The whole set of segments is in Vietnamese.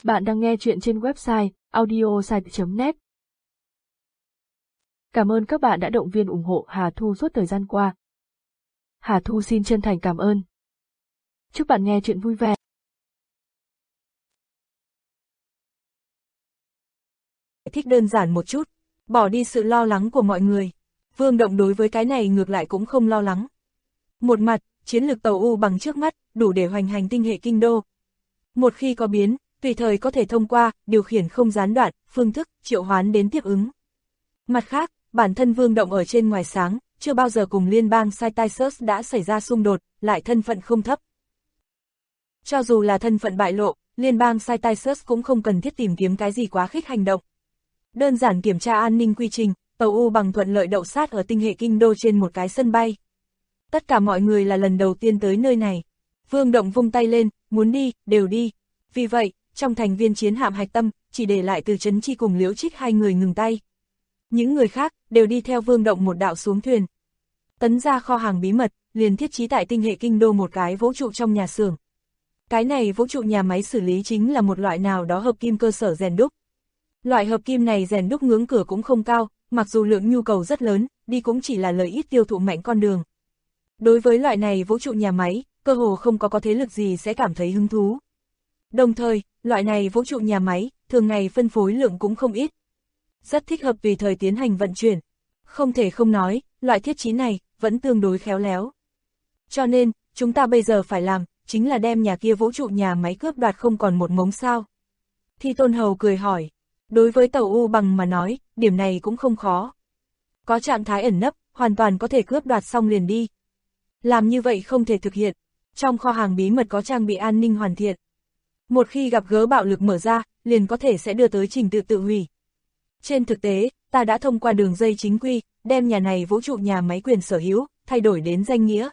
Bạn đang nghe chuyện trên website audiosite.net. Cảm ơn các bạn đã động viên ủng hộ Hà Thu suốt thời gian qua. Hà Thu xin chân thành cảm ơn. Chúc bạn nghe chuyện vui vẻ. Thích đơn giản một chút, bỏ đi sự lo lắng của mọi người. Vương Động đối với cái này ngược lại cũng không lo lắng. Một mặt, chiến lược tàu U bằng trước mắt, đủ để hoành hành tinh hệ kinh đô. Một khi có biến, tùy thời có thể thông qua, điều khiển không gián đoạn, phương thức, triệu hoán đến tiếp ứng. Mặt khác, bản thân Vương Động ở trên ngoài sáng, chưa bao giờ cùng liên bang Cytisus đã xảy ra xung đột, lại thân phận không thấp. Cho dù là thân phận bại lộ, liên bang Cytisus cũng không cần thiết tìm kiếm cái gì quá khích hành động. Đơn giản kiểm tra an ninh quy trình, tàu U bằng thuận lợi đậu sát ở tinh hệ kinh đô trên một cái sân bay. Tất cả mọi người là lần đầu tiên tới nơi này. Vương Động vung tay lên, muốn đi, đều đi. Vì vậy, trong thành viên chiến hạm hạch tâm, chỉ để lại Từ Chấn Chi cùng Liễu Trích hai người ngừng tay. Những người khác, đều đi theo Vương Động một đạo xuống thuyền. Tấn ra kho hàng bí mật, liền thiết trí tại tinh hệ kinh đô một cái vũ trụ trong nhà xưởng. Cái này vũ trụ nhà máy xử lý chính là một loại nào đó hợp kim cơ sở rèn đúc. Loại hợp kim này rèn đúc ngưỡng cửa cũng không cao, mặc dù lượng nhu cầu rất lớn, đi cũng chỉ là lợi ít tiêu thụ mạnh con đường. Đối với loại này vũ trụ nhà máy, cơ hồ không có thế lực gì sẽ cảm thấy hứng thú. Đồng thời, loại này vũ trụ nhà máy, thường ngày phân phối lượng cũng không ít. Rất thích hợp tùy thời tiến hành vận chuyển. Không thể không nói, loại thiết trí này, vẫn tương đối khéo léo. Cho nên, chúng ta bây giờ phải làm, chính là đem nhà kia vũ trụ nhà máy cướp đoạt không còn một mống sao. Thi Tôn Hầu cười hỏi, đối với tàu U bằng mà nói, điểm này cũng không khó. Có trạng thái ẩn nấp, hoàn toàn có thể cướp đoạt xong liền đi. Làm như vậy không thể thực hiện. Trong kho hàng bí mật có trang bị an ninh hoàn thiện. Một khi gặp gỡ bạo lực mở ra, liền có thể sẽ đưa tới trình tự tự hủy. Trên thực tế, ta đã thông qua đường dây chính quy, đem nhà này vũ trụ nhà máy quyền sở hữu, thay đổi đến danh nghĩa.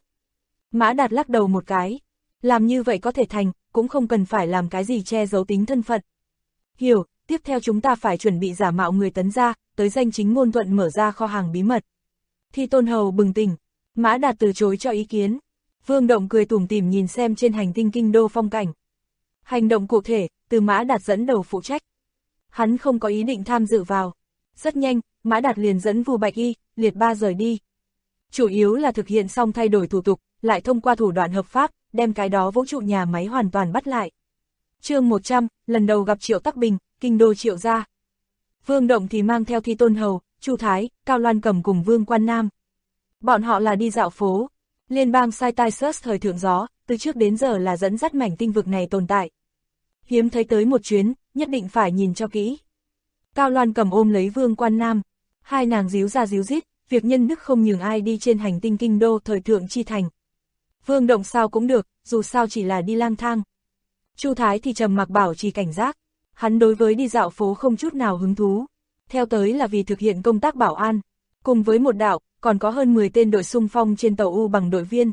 Mã Đạt lắc đầu một cái. Làm như vậy có thể thành, cũng không cần phải làm cái gì che giấu tính thân phận. Hiểu, tiếp theo chúng ta phải chuẩn bị giả mạo người Tấn ra, tới danh chính ngôn thuận mở ra kho hàng bí mật. Thi Tôn Hầu bừng tỉnh. Mã Đạt từ chối cho ý kiến. Vương Động cười tủm tỉm nhìn xem trên hành tinh kinh đô phong cảnh. Hành động cụ thể, từ Mã Đạt dẫn đầu phụ trách. Hắn không có ý định tham dự vào. Rất nhanh, Mã Đạt liền dẫn Vu Bạch Y, Liệt Ba rời đi. Chủ yếu là thực hiện xong thay đổi thủ tục, lại thông qua thủ đoạn hợp pháp, đem cái đó vũ trụ nhà máy hoàn toàn bắt lại. Chương 100, lần đầu gặp Triệu Tắc Bình, kinh đô Triệu gia. Vương Động thì mang theo Thi Tôn Hầu, Chu Thái, Cao Loan Cầm cùng Vương Quan Nam. Bọn họ là đi dạo phố. Liên bang Cytisus thời thượng gió, từ trước đến giờ là dẫn dắt mảnh tinh vực này tồn tại. Hiếm thấy tới một chuyến, nhất định phải nhìn cho kỹ. Cao Loan Cầm ôm lấy Vương Quan Nam. Hai nàng díu ra díu dít, việc nhân đức không nhường ai đi trên hành tinh kinh đô thời thượng chi thành. Vương Động sao cũng được, dù sao chỉ là đi lang thang. Chu Thái thì trầm mặc bảo trì cảnh giác. Hắn đối với đi dạo phố không chút nào hứng thú. Theo tới là vì thực hiện công tác bảo an. Cùng với một đạo, còn có hơn 10 tên đội xung phong trên tàu U bằng đội viên.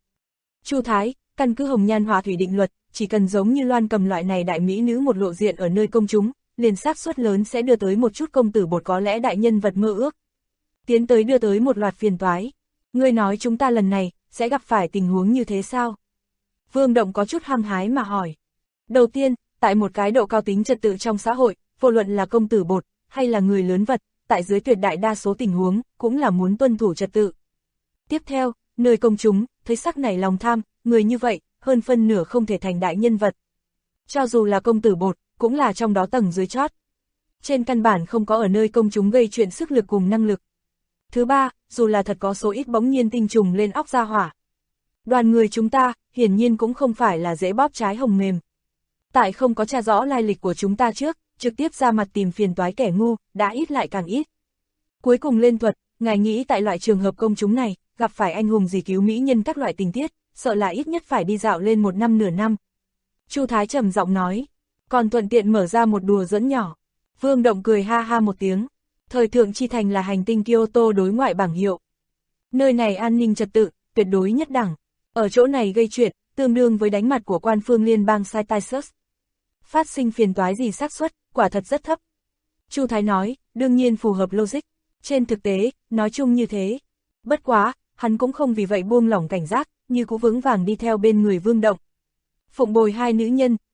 Chu Thái, căn cứ Hồng Nhan Họa Thủy định luật, chỉ cần giống như Loan Cầm loại này đại mỹ nữ một lộ diện ở nơi công chúng, liền xác suất lớn sẽ đưa tới một chút công tử bột có lẽ đại nhân vật mơ ước. Tiến tới đưa tới một loạt phiền toái. Ngươi nói chúng ta lần này, sẽ gặp phải tình huống như thế sao? Vương Động có chút hăng hái mà hỏi. Đầu tiên, tại một cái độ cao tính trật tự trong xã hội, vô luận là công tử bột, hay là người lớn vật, tại dưới tuyệt đại đa số tình huống, cũng là muốn tuân thủ trật tự. Tiếp theo, nơi công chúng, thấy sắc nảy lòng tham, người như vậy, hơn phân nửa không thể thành đại nhân vật. Cho dù là công tử bột, cũng là trong đó tầng dưới chót. Trên căn bản không có ở nơi công chúng gây chuyện sức lực cùng năng lực. Thứ ba, dù là thật có số ít bỗng nhiên tinh trùng lên óc ra hỏa. Đoàn người chúng ta, hiển nhiên cũng không phải là dễ bóp trái hồng mềm. Tại không có tra rõ lai lịch của chúng ta trước, trực tiếp ra mặt tìm phiền toái kẻ ngu, đã ít lại càng ít. Cuối cùng lên thuật, ngài nghĩ tại loại trường hợp công chúng này, gặp phải anh hùng gì cứu mỹ nhân các loại tình tiết, sợ là ít nhất phải đi dạo lên 1 năm nửa năm. Chu Thái trầm giọng nói, còn thuận tiện mở ra một đùa giỡn nhỏ. Vương Động cười ha ha một tiếng, thời thượng chi thành là hành tinh Kyoto đối ngoại bảng hiệu. Nơi này an ninh trật tự, tuyệt đối nhất đẳng. Ở chỗ này gây chuyện, tương đương với đánh mặt của quan phương liên bang Cytisus. Phát sinh phiền toái gì xác suất, quả thật rất thấp. Chu Thái nói, đương nhiên phù hợp logic. Trên thực tế, nói chung như thế. Bất quá, hắn cũng không vì vậy buông lỏng cảnh giác, như cũ vững vàng đi theo bên người Vương Động. Phụng bồi hai nữ nhân,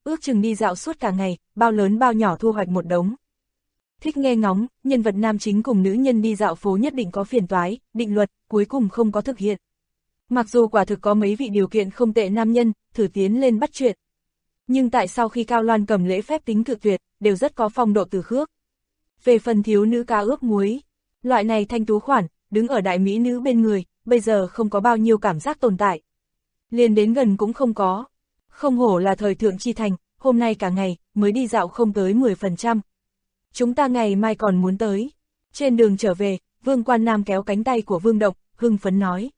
ước chừng đi dạo suốt cả ngày, bao lớn bao nhỏ thu hoạch một đống. Thích nghe ngóng, nhân vật nam chính cùng nữ nhân đi dạo phố nhất định có phiền toái, định luật, cuối cùng không có thực hiện. Mặc dù quả thực có mấy vị điều kiện không tệ nam nhân, thử tiến lên bắt chuyện. Nhưng tại sao khi Cao Loan cầm lễ phép tính cự tuyệt, đều rất có phong độ từ khước. Về phần thiếu nữ cá ướp muối, loại này thanh tú khoản, đứng ở đại mỹ nữ bên người, bây giờ không có bao nhiêu cảm giác tồn tại. Liền đến gần cũng không có. Không hổ là thời thượng chi thành, hôm nay cả ngày, mới đi dạo không tới 10%. Chúng ta ngày mai còn muốn tới. Trên đường trở về, Vương Quan Nam kéo cánh tay của Vương Động, hưng phấn nói.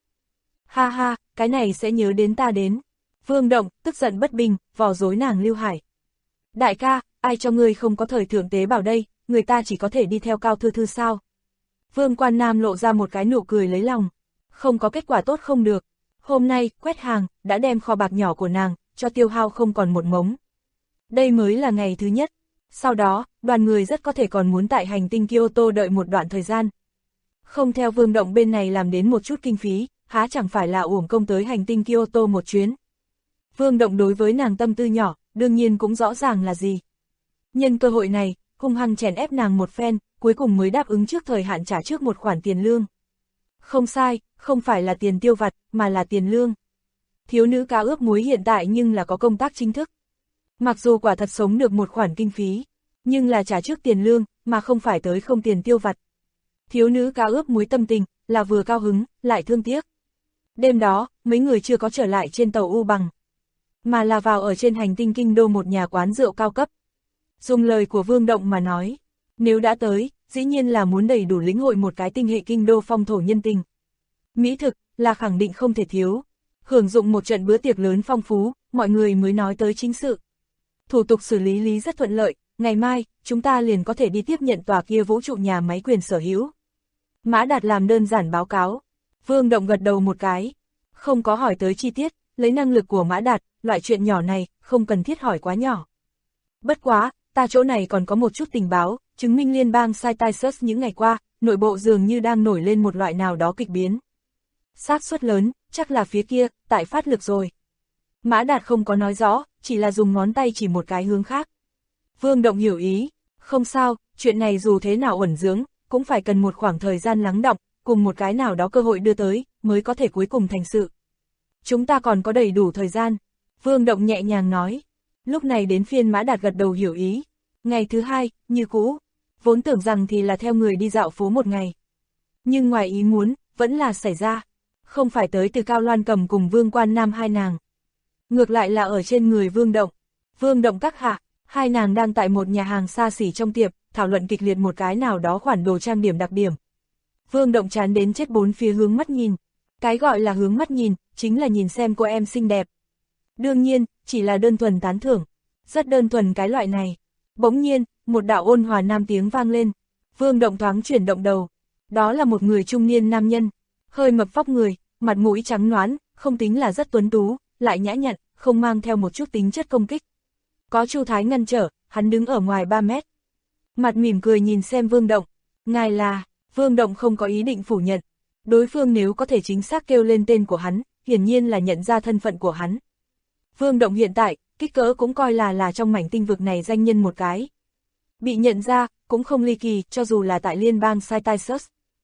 Ha ha, cái này sẽ nhớ đến ta đến. Vương Động, tức giận bất bình, vò dối nàng Lưu Hải. Đại ca, ai cho ngươi không có thời thượng tế bảo đây, người ta chỉ có thể đi theo Cao Thư Thư sao? Vương Quan Nam lộ ra một cái nụ cười lấy lòng. Không có kết quả tốt không được. Hôm nay, quét hàng, đã đem kho bạc nhỏ của nàng, cho tiêu hao không còn một mống. Đây mới là ngày thứ nhất. Sau đó, đoàn người rất có thể còn muốn tại hành tinh Kyoto đợi một đoạn thời gian. Không theo Vương Động bên này làm đến một chút kinh phí, há chẳng phải là uổng công tới hành tinh Kyoto một chuyến. Vương Động đối với nàng tâm tư nhỏ, đương nhiên cũng rõ ràng là gì. Nhân cơ hội này, hung hăng chèn ép nàng một phen, cuối cùng mới đáp ứng trước thời hạn trả trước một khoản tiền lương. Không sai, không phải là tiền tiêu vặt, mà là tiền lương. Thiếu nữ cá ướp muối hiện tại nhưng là có công tác chính thức. Mặc dù quả thật sống được một khoản kinh phí, nhưng là trả trước tiền lương, mà không phải tới không tiền tiêu vặt. Thiếu nữ cá ướp muối tâm tình, là vừa cao hứng, lại thương tiếc. Đêm đó, mấy người chưa có trở lại trên tàu U Bằng, mà là vào ở trên hành tinh kinh đô một nhà quán rượu cao cấp. Dùng lời của Vương Động mà nói, nếu đã tới, dĩ nhiên là muốn đầy đủ lĩnh hội một cái tinh hệ kinh đô phong thổ nhân tình. Mỹ thực, là khẳng định không thể thiếu. Hưởng dụng một trận bữa tiệc lớn phong phú, mọi người mới nói tới chính sự. Thủ tục xử lý rất thuận lợi, ngày mai, chúng ta liền có thể đi tiếp nhận tòa kia vũ trụ nhà máy quyền sở hữu. Mã Đạt làm đơn giản báo cáo. Vương Động gật đầu một cái. Không có hỏi tới chi tiết, lấy năng lực của Mã Đạt, loại chuyện nhỏ này, không cần thiết hỏi quá nhỏ. Bất quá, ta chỗ này còn có một chút tình báo, chứng minh liên bang Cytisus những ngày qua, nội bộ dường như đang nổi lên một loại nào đó kịch biến. Xác suất lớn, chắc là phía kia, tại phát lực rồi. Mã Đạt không có nói rõ, chỉ là dùng ngón tay chỉ một cái hướng khác. Vương Động hiểu ý, không sao, chuyện này dù thế nào uẩn dưỡng, cũng phải cần một khoảng thời gian lắng đọng, cùng một cái nào đó cơ hội đưa tới, mới có thể cuối cùng thành sự. Chúng ta còn có đầy đủ thời gian, Vương Động nhẹ nhàng nói. Lúc này đến phiên Mã Đạt gật đầu hiểu ý. Ngày thứ hai, như cũ, vốn tưởng rằng thì là theo người đi dạo phố một ngày. Nhưng ngoài ý muốn, vẫn là xảy ra. Không phải tới từ Cao Loan cầm cùng Vương Quan Nam hai nàng. Ngược lại là ở trên người Vương Động. Vương Động các hạ, hai nàng đang tại một nhà hàng xa xỉ trong tiệm, thảo luận kịch liệt một cái nào đó khoản đồ trang điểm đặc điểm. Vương Động chán đến chết bốn phía hướng mắt nhìn. Cái gọi là hướng mắt nhìn, chính là nhìn xem cô em xinh đẹp. Đương nhiên, chỉ là đơn thuần tán thưởng. Rất đơn thuần cái loại này. Bỗng nhiên, một đạo ôn hòa nam tiếng vang lên. Vương Động thoáng chuyển động đầu. Đó là một người trung niên nam nhân. Hơi mập vóc người, mặt mũi trắng nõn, không tính là rất tuấn tú, lại nhã nhặn, không mang theo một chút tính chất công kích. Có Chu Thái ngăn trở, hắn đứng ở ngoài 3 mét. Mặt mỉm cười nhìn xem Vương Động. Ngài là, Vương Động không có ý định phủ nhận. Đối phương nếu có thể chính xác kêu lên tên của hắn, hiển nhiên là nhận ra thân phận của hắn. Vương Động hiện tại, kích cỡ cũng coi là trong mảnh tinh vực này danh nhân một cái. Bị nhận ra, cũng không ly kỳ, cho dù là tại liên bang Cytisus.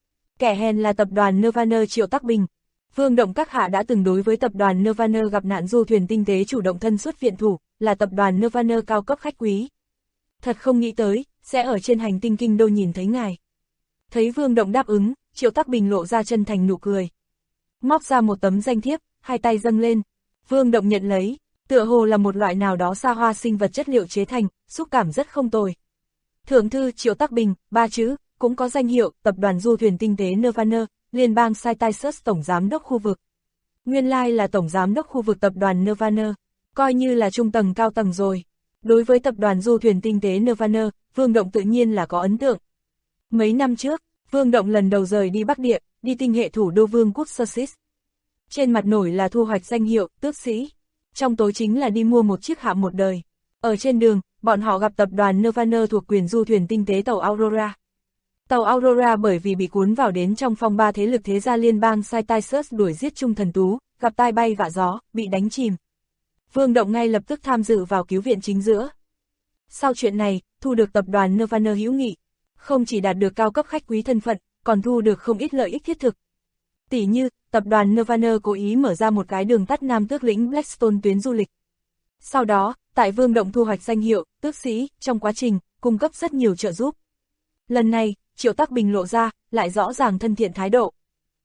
Kẻ hèn là tập đoàn Nirvana Triệu Tắc Bình. Vương Động các hạ đã từng đối với tập đoàn Nirvana gặp nạn du thuyền tinh tế chủ động thân xuất viện thủ, là tập đoàn Nirvana cao cấp khách quý. Thật không nghĩ tới, sẽ ở trên hành tinh kinh đô nhìn thấy ngài. Thấy Vương Động đáp ứng, Triệu Tắc Bình lộ ra chân thành nụ cười. Móc ra một tấm danh thiếp, hai tay dâng lên. Vương Động nhận lấy, tựa hồ là một loại nào đó xa hoa sinh vật chất liệu chế thành, xúc cảm rất không tồi. Thượng thư Triệu Tắc Bình, 3 chữ, cũng có danh hiệu, tập đoàn du thuyền tinh tế Nirvana, liên bang Cytisus tổng giám đốc khu vực. Nguyên lai là tổng giám đốc khu vực tập đoàn Nirvana, coi như là trung tầng cao tầng rồi. Đối với tập đoàn du thuyền tinh tế Nirvana, Vương Động tự nhiên là có ấn tượng. Mấy năm trước, Vương Động lần đầu rời đi Bắc Địa, đi tinh hệ thủ đô Vương quốc Sussex. Trên mặt nổi là thu hoạch danh hiệu, tước sĩ. Trong tối chính là đi mua một chiếc hạm một đời. Ở trên đường, bọn họ gặp tập đoàn Nirvana thuộc quyền du thuyền tinh tế tàu Aurora. Tàu Aurora bởi vì bị cuốn vào đến trong phong ba thế lực thế gia liên bang Cytisus đuổi giết Trung Thần Tú, gặp tai bay vạ gió, bị đánh chìm. Vương Động ngay lập tức tham dự vào cứu viện chính giữa. Sau chuyện này, thu được tập đoàn Nirvana hữu nghị, không chỉ đạt được cao cấp khách quý thân phận, còn thu được không ít lợi ích thiết thực. Tỉ như, tập đoàn Nirvana cố ý mở ra một cái đường tắt Nam Tước lĩnh Blackstone tuyến du lịch. Sau đó, tại Vương Động thu hoạch danh hiệu, tước sĩ, trong quá trình, cung cấp rất nhiều trợ giúp. Lần này, Triệu Tắc Bình lộ ra, lại rõ ràng thân thiện thái độ.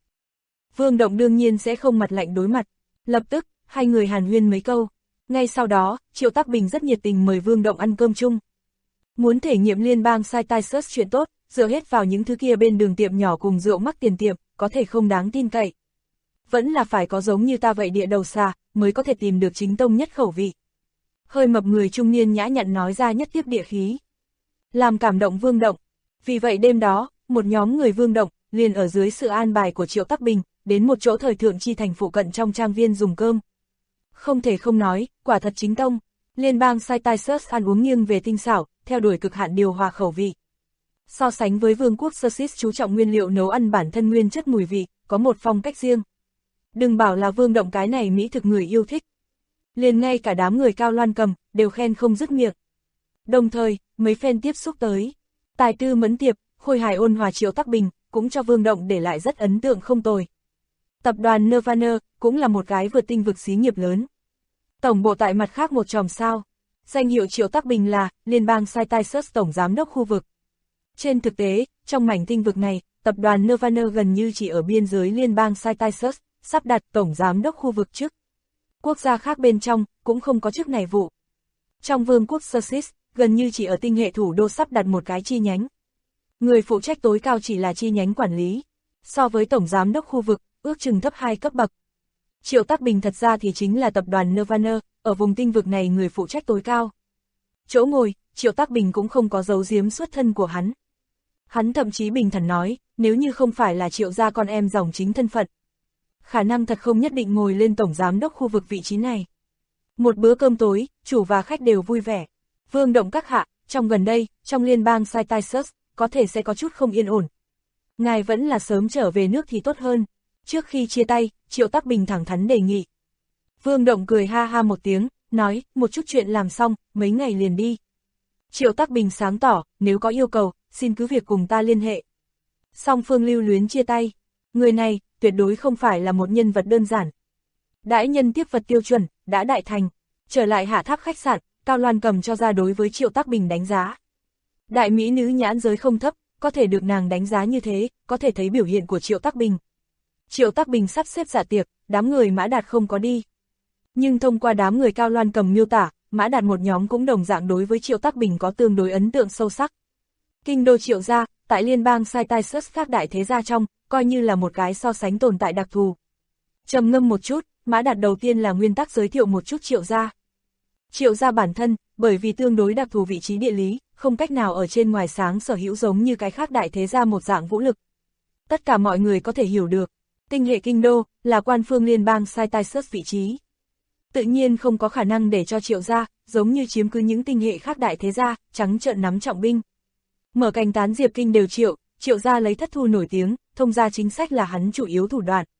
Vương Động đương nhiên sẽ không mặt lạnh đối mặt. Lập tức, hai người hàn huyên mấy câu. Ngay sau đó, Triệu Tắc Bình rất nhiệt tình mời Vương Động ăn cơm chung. Muốn thể nghiệm liên bang Cytisus chuyện tốt, dựa hết vào những thứ kia bên đường tiệm nhỏ cùng rượu mắc tiền tiệm, có thể không đáng tin cậy. Vẫn là phải có giống như ta vậy địa đầu xà, mới có thể tìm được chính tông nhất khẩu vị. Hơi mập người trung niên nhã nhặn nói ra nhất tiếp địa khí. Làm cảm động Vương Động. Vì vậy đêm đó, một nhóm người Vương Động, liền ở dưới sự an bài của Triệu Tắc Bình, đến một chỗ thời thượng chi thành phụ cận trong trang viên dùng cơm. Không thể không nói, quả thật chính tông. Liên bang Cytisus ăn uống nghiêng về tinh xảo, theo đuổi cực hạn điều hòa khẩu vị. So sánh với vương quốc Sussex chú trọng nguyên liệu nấu ăn bản thân nguyên chất mùi vị, có một phong cách riêng. Đừng bảo là Vương Động cái này mỹ thực người yêu thích. Liền ngay cả đám người Cao Loan Cầm, đều khen không dứt miệng. Đồng thời, mấy phen tiếp xúc tới. Tài tư mẫn tiệp, khôi hài ôn hòa Triệu Tắc Bình, cũng cho Vương Động để lại rất ấn tượng không tồi. Tập đoàn Nirvana, cũng là một cái vượt tinh vực xí nghiệp lớn. Tổng bộ tại mặt khác một chòm sao. Danh hiệu Triệu Tắc Bình là Liên bang Cytisus Tổng Giám đốc khu vực. Trên thực tế, trong mảnh tinh vực này, tập đoàn Nirvana gần như chỉ ở biên giới Liên bang Cytisus, sắp đặt Tổng Giám đốc khu vực chức. Quốc gia khác bên trong, cũng không có chức này vụ. Trong vương quốc Sussex, gần như chỉ ở tinh hệ thủ đô sắp đặt một cái chi nhánh. Người phụ trách tối cao chỉ là chi nhánh quản lý. So với Tổng Giám đốc khu vực, ước chừng thấp 2 cấp bậc. Triệu Tắc Bình thật ra thì chính là tập đoàn Nirvana, ở vùng tinh vực này người phụ trách tối cao. Chỗ ngồi, Triệu Tắc Bình cũng không có giấu giếm xuất thân của hắn. Hắn thậm chí bình thản nói, nếu như không phải là Triệu gia con em dòng chính thân phận, khả năng thật không nhất định ngồi lên Tổng Giám đốc khu vực vị trí này. Một bữa cơm tối, chủ và khách đều vui vẻ. Vương Động các hạ, trong gần đây, trong liên bang Cytisus, có thể sẽ có chút không yên ổn. Ngài vẫn là sớm trở về nước thì tốt hơn. Trước khi chia tay, Triệu Tắc Bình thẳng thắn đề nghị. Vương Động cười ha ha một tiếng, nói, một chút chuyện làm xong, mấy ngày liền đi. Triệu Tắc Bình sáng tỏ, nếu có yêu cầu, xin cứ việc cùng ta liên hệ. Song phương lưu luyến chia tay. Người này, tuyệt đối không phải là một nhân vật đơn giản. Đãi nhân tiếp vật tiêu chuẩn, đã đại thành. Trở lại Hạ Tháp khách sạn, Cao Loan Cầm cho ra đối với Triệu Tắc Bình đánh giá. Đại mỹ nữ nhãn giới không thấp, có thể được nàng đánh giá như thế, có thể thấy biểu hiện của Triệu Tắc Bình. Triệu Tắc Bình sắp xếp dạ tiệc, đám người Mã Đạt không có đi. Nhưng thông qua đám người Cao Loan Cầm miêu tả, Mã Đạt một nhóm cũng đồng dạng đối với Triệu Tắc Bình có tương đối ấn tượng sâu sắc. Kinh đô Triệu gia, tại liên bang Cytisus các đại thế gia trong, coi như là một cái so sánh tồn tại đặc thù. Trầm ngâm một chút, Mã Đạt đầu tiên là nguyên tắc giới thiệu một chút Triệu gia. Triệu gia bản thân, bởi vì tương đối đặc thù vị trí địa lý, không cách nào ở trên ngoài sáng sở hữu giống như cái khác đại thế gia một dạng vũ lực. Tất cả mọi người có thể hiểu được, tinh hệ kinh đô, là quan phương liên bang Cytisus vị trí. Tự nhiên không có khả năng để cho Triệu gia, giống như chiếm cứ những tinh hệ khác đại thế gia, trắng trợn nắm trọng binh. Mở cành tán diệp kinh đều Triệu gia lấy thất thu nổi tiếng, thông gia chính sách là hắn chủ yếu thủ đoạn.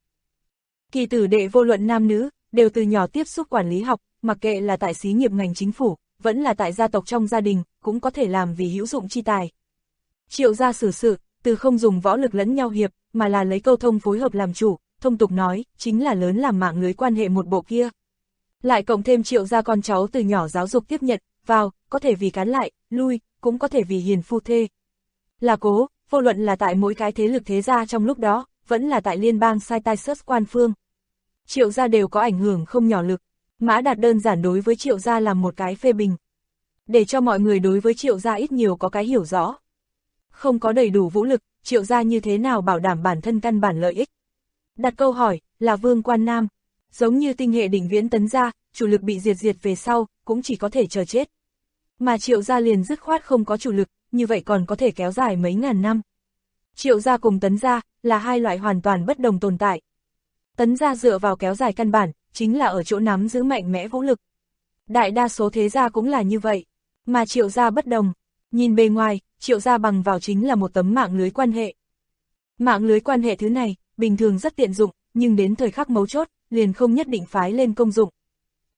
Kỳ tử đệ vô luận nam nữ, đều từ nhỏ tiếp xúc quản lý học, mặc kệ là tại xí nghiệp ngành chính phủ, vẫn là tại gia tộc trong gia đình, cũng có thể làm vì hữu dụng chi tài. Triệu gia xử sự, từ không dùng võ lực lẫn nhau hiệp, mà là lấy câu thông phối hợp làm chủ, thông tục nói, chính là lớn làm mạng lưới quan hệ một bộ kia. Lại cộng thêm Triệu gia con cháu từ nhỏ giáo dục tiếp nhận, vào, có thể vì cán lại, lui, cũng có thể vì hiền phu thê. Là cố, vô luận là tại mỗi cái thế lực thế gia trong lúc đó, vẫn là tại liên bang Cytisus quan phương. Triệu gia đều có ảnh hưởng không nhỏ lực. Mã Đạt đơn giản đối với Triệu gia làm một cái phê bình. Để cho mọi người đối với Triệu gia ít nhiều có cái hiểu rõ. Không có đầy đủ vũ lực, Triệu gia như thế nào bảo đảm bản thân căn bản lợi ích. Đặt câu hỏi, là Vương Quan Nam. Giống như tinh hệ đỉnh viễn Tấn gia, chủ lực bị diệt về sau, cũng chỉ có thể chờ chết. Mà Triệu gia liền dứt khoát không có chủ lực, như vậy còn có thể kéo dài mấy ngàn năm. Triệu gia cùng Tấn gia, là hai loại hoàn toàn bất đồng tồn tại. Tấn gia dựa vào kéo dài căn bản, chính là ở chỗ nắm giữ mạnh mẽ vũ lực. Đại đa số thế gia cũng là như vậy, mà Triệu gia bất đồng. Nhìn bề ngoài, Triệu gia bằng vào chính là một tấm mạng lưới quan hệ. Mạng lưới quan hệ thứ này, bình thường rất tiện dụng, nhưng đến thời khắc mấu chốt, liền không nhất định phái lên công dụng.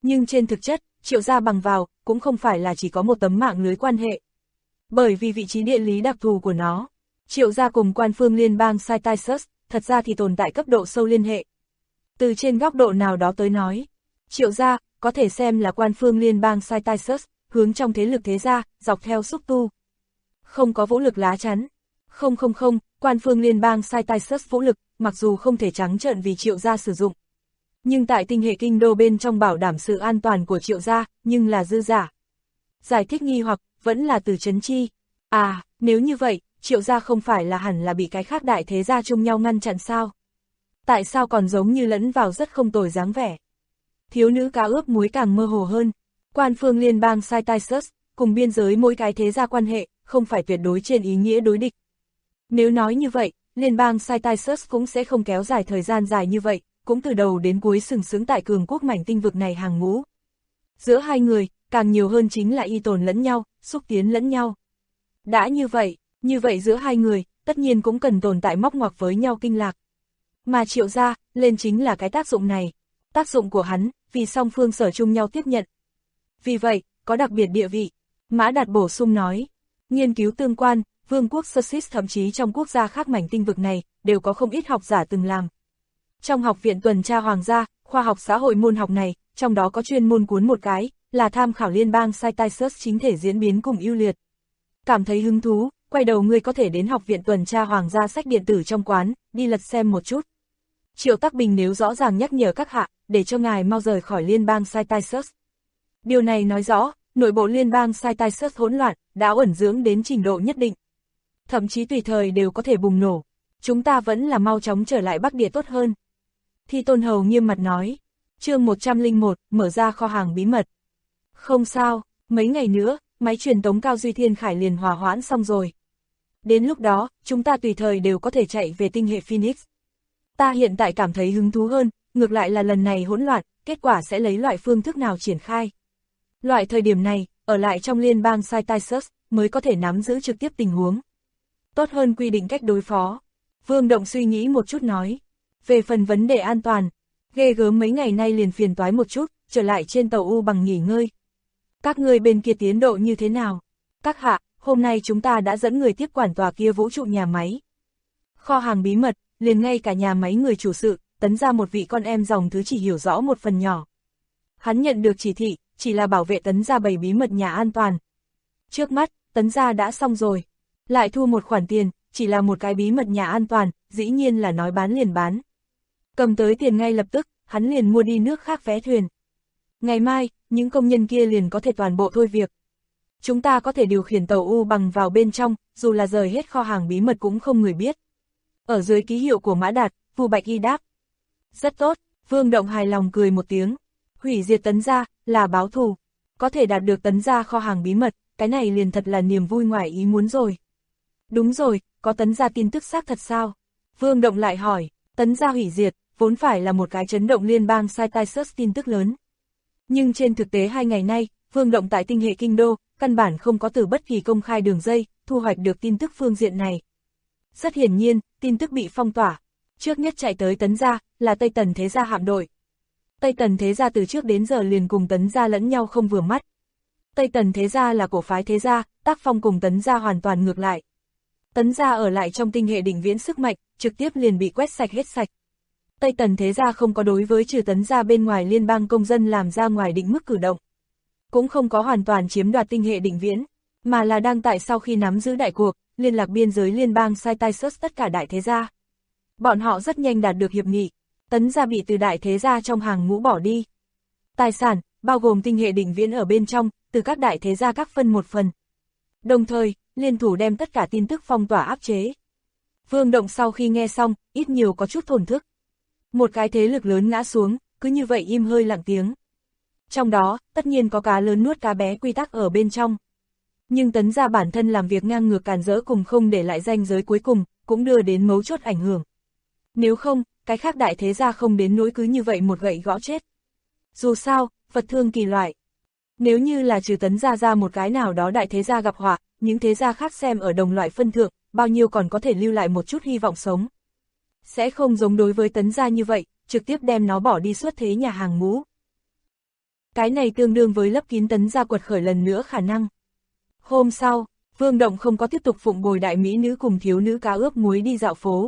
Nhưng trên thực chất, Triệu gia bằng vào, cũng không phải là chỉ có một tấm mạng lưới quan hệ. Bởi vì vị trí địa lý đặc thù của nó, Triệu gia cùng quan phương liên bang Cytisus, thật ra thì tồn tại cấp độ sâu liên hệ. Từ trên góc độ nào đó tới nói, Triệu gia có thể xem là quan phương liên bang Cytisus, hướng trong thế lực thế gia, dọc theo xúc tu. Không có vũ lực lá chắn. Không, quan phương liên bang Cytisus vũ lực, mặc dù không thể trắng trợn vì Triệu gia sử dụng. Nhưng tại tinh hệ kinh đô bên trong bảo đảm sự an toàn của Triệu gia, nhưng là dư giả. Giải thích nghi hoặc, vẫn là từ Trấn Chi. À, nếu như vậy, Triệu gia không phải là hẳn là bị cái khác đại thế gia chung nhau ngăn chặn sao? Tại sao còn giống như lẫn vào rất không tồi dáng vẻ? Thiếu nữ cá ướp muối càng mơ hồ hơn. Quan phương liên bang Cytisus, cùng biên giới mỗi cái thế gia quan hệ, không phải tuyệt đối trên ý nghĩa đối địch. Nếu nói như vậy, liên bang Cytisus cũng sẽ không kéo dài thời gian dài như vậy, cũng từ đầu đến cuối sừng sững tại cường quốc mảnh tinh vực này hàng ngũ. Giữa hai người, càng nhiều hơn chính là y tồn lẫn nhau, xúc tiến lẫn nhau. Đã như vậy giữa hai người, tất nhiên cũng cần tồn tại móc ngoặc với nhau kinh lạc. Mà Triệu gia, lên chính là cái tác dụng này. Tác dụng của hắn, vì song phương sở chung nhau tiếp nhận. Vì vậy, có đặc biệt địa vị. Mã Đạt bổ sung nói, nghiên cứu tương quan, vương quốc Sussex thậm chí trong quốc gia khác mảnh tinh vực này, đều có không ít học giả từng làm. Trong học viện tuần tra hoàng gia, khoa học xã hội môn học này, trong đó có chuyên môn cuốn một cái, là tham khảo liên bang Cytisus chính thể diễn biến cùng ưu liệt. Cảm thấy hứng thú, quay đầu ngươi có thể đến học viện tuần tra hoàng gia sách điện tử trong quán, đi lật xem một chút. Triệu Tắc Bình nếu rõ ràng nhắc nhở các hạ, để cho ngài mau rời khỏi liên bang Cytisus. Điều này nói rõ, nội bộ liên bang Cytisus hỗn loạn, đã uẩn dưỡng đến trình độ nhất định. Thậm chí tùy thời đều có thể bùng nổ. Chúng ta vẫn là mau chóng trở lại Bắc Địa tốt hơn. Thi Tôn Hầu nghiêm mặt nói. Chương 101, mở ra kho hàng bí mật. Không sao, mấy ngày nữa, máy truyền tống Cao Duy Thiên Khải liền hòa hoãn xong rồi. Đến lúc đó, chúng ta tùy thời đều có thể chạy về tinh hệ Phoenix. Ta hiện tại cảm thấy hứng thú hơn, ngược lại là lần này hỗn loạn, kết quả sẽ lấy loại phương thức nào triển khai. Loại thời điểm này, ở lại trong liên bang Cytisus, mới có thể nắm giữ trực tiếp tình huống. Tốt hơn quy định cách đối phó. Vương Động suy nghĩ một chút nói. Về phần vấn đề an toàn, ghê gớm mấy ngày nay liền phiền toái một chút, trở lại trên tàu U bằng nghỉ ngơi. Các ngươi bên kia tiến độ như thế nào? Các hạ, hôm nay chúng ta đã dẫn người tiếp quản tòa kia vũ trụ nhà máy. Kho hàng bí mật, liền ngay cả nhà máy người chủ sự, Tấn gia một vị con em dòng thứ chỉ hiểu rõ một phần nhỏ. Hắn nhận được chỉ thị, chỉ là bảo vệ Tấn gia bày bí mật nhà an toàn. Trước mắt, Tấn gia đã xong rồi. Lại thu một khoản tiền, chỉ là một cái bí mật nhà an toàn, dĩ nhiên là nói bán liền bán. Cầm tới tiền ngay lập tức, hắn liền mua đi nước khác vé thuyền. Ngày mai, những công nhân kia liền có thể toàn bộ thôi việc. Chúng ta có thể điều khiển tàu U bằng vào bên trong, dù là rời hết kho hàng bí mật cũng không người biết. Ở dưới ký hiệu của Mã Đạt, Vu Bạch Y đáp. Rất tốt, Vương Động hài lòng cười một tiếng. Hủy diệt Tấn gia, là báo thù. Có thể đạt được Tấn gia kho hàng bí mật, cái này liền thật là niềm vui ngoài ý muốn rồi. Đúng rồi, có Tấn gia tin tức xác thật sao? Vương Động lại hỏi, Tấn gia hủy diệt, vốn phải là một cái chấn động liên bang Cytisus tin tức lớn. Nhưng trên thực tế 2 ngày nay, Vương Động tại tinh hệ kinh đô, căn bản không có từ bất kỳ công khai đường dây, thu hoạch được tin tức phương diện này. Rất hiển nhiên, tin tức bị phong tỏa. Trước nhất chạy tới Tấn gia, là Tây Tần Thế gia hạm đội. Tây Tần Thế gia từ trước đến giờ liền cùng Tấn gia lẫn nhau không vừa mắt. Tây Tần Thế gia là cổ phái thế gia, tác phong cùng Tấn gia hoàn toàn ngược lại. Tấn gia ở lại trong tinh hệ đỉnh viễn sức mạnh, trực tiếp liền bị quét sạch hết sạch. Tây Tần Thế gia không có đối với trừ Tấn gia bên ngoài liên bang công dân làm ra ngoài định mức cử động. Cũng không có hoàn toàn chiếm đoạt tinh hệ đỉnh viễn, mà là đang tại sau khi nắm giữ đại cuộc, liên lạc biên giới liên bang Cytisus tất cả đại thế gia. Bọn họ rất nhanh đạt được hiệp nghị, Tấn gia bị từ đại thế gia trong hàng ngũ bỏ đi. Tài sản, bao gồm tinh hệ đỉnh viễn ở bên trong, từ các đại thế gia các phân một phần. Đồng thời, liên thủ đem tất cả tin tức phong tỏa áp chế. Vương Động sau khi nghe xong, ít nhiều có chút thổn thức. Một cái thế lực lớn ngã xuống, cứ như vậy im hơi lặng tiếng. Trong đó, tất nhiên có cá lớn nuốt cá bé quy tắc ở bên trong. Nhưng Tấn gia bản thân làm việc ngang ngược càn rỡ cùng không để lại ranh giới cuối cùng, cũng đưa đến mấu chốt ảnh hưởng. Nếu không, cái khác đại thế gia không đến nỗi cứ như vậy một gậy gõ chết. Dù sao, vật thương kỳ loại. Nếu như là trừ Tấn gia ra một cái nào đó đại thế gia gặp họa, những thế gia khác xem ở đồng loại phân thượng, bao nhiêu còn có thể lưu lại một chút hy vọng sống. Sẽ không giống đối với Tấn gia như vậy, trực tiếp đem nó bỏ đi xuất thế nhà hàng ngũ. Cái này tương đương với lấp kín Tấn gia quật khởi lần nữa khả năng. Hôm sau, Vương Động không có tiếp tục phụng bồi đại mỹ nữ cùng thiếu nữ cá ướp muối đi dạo phố.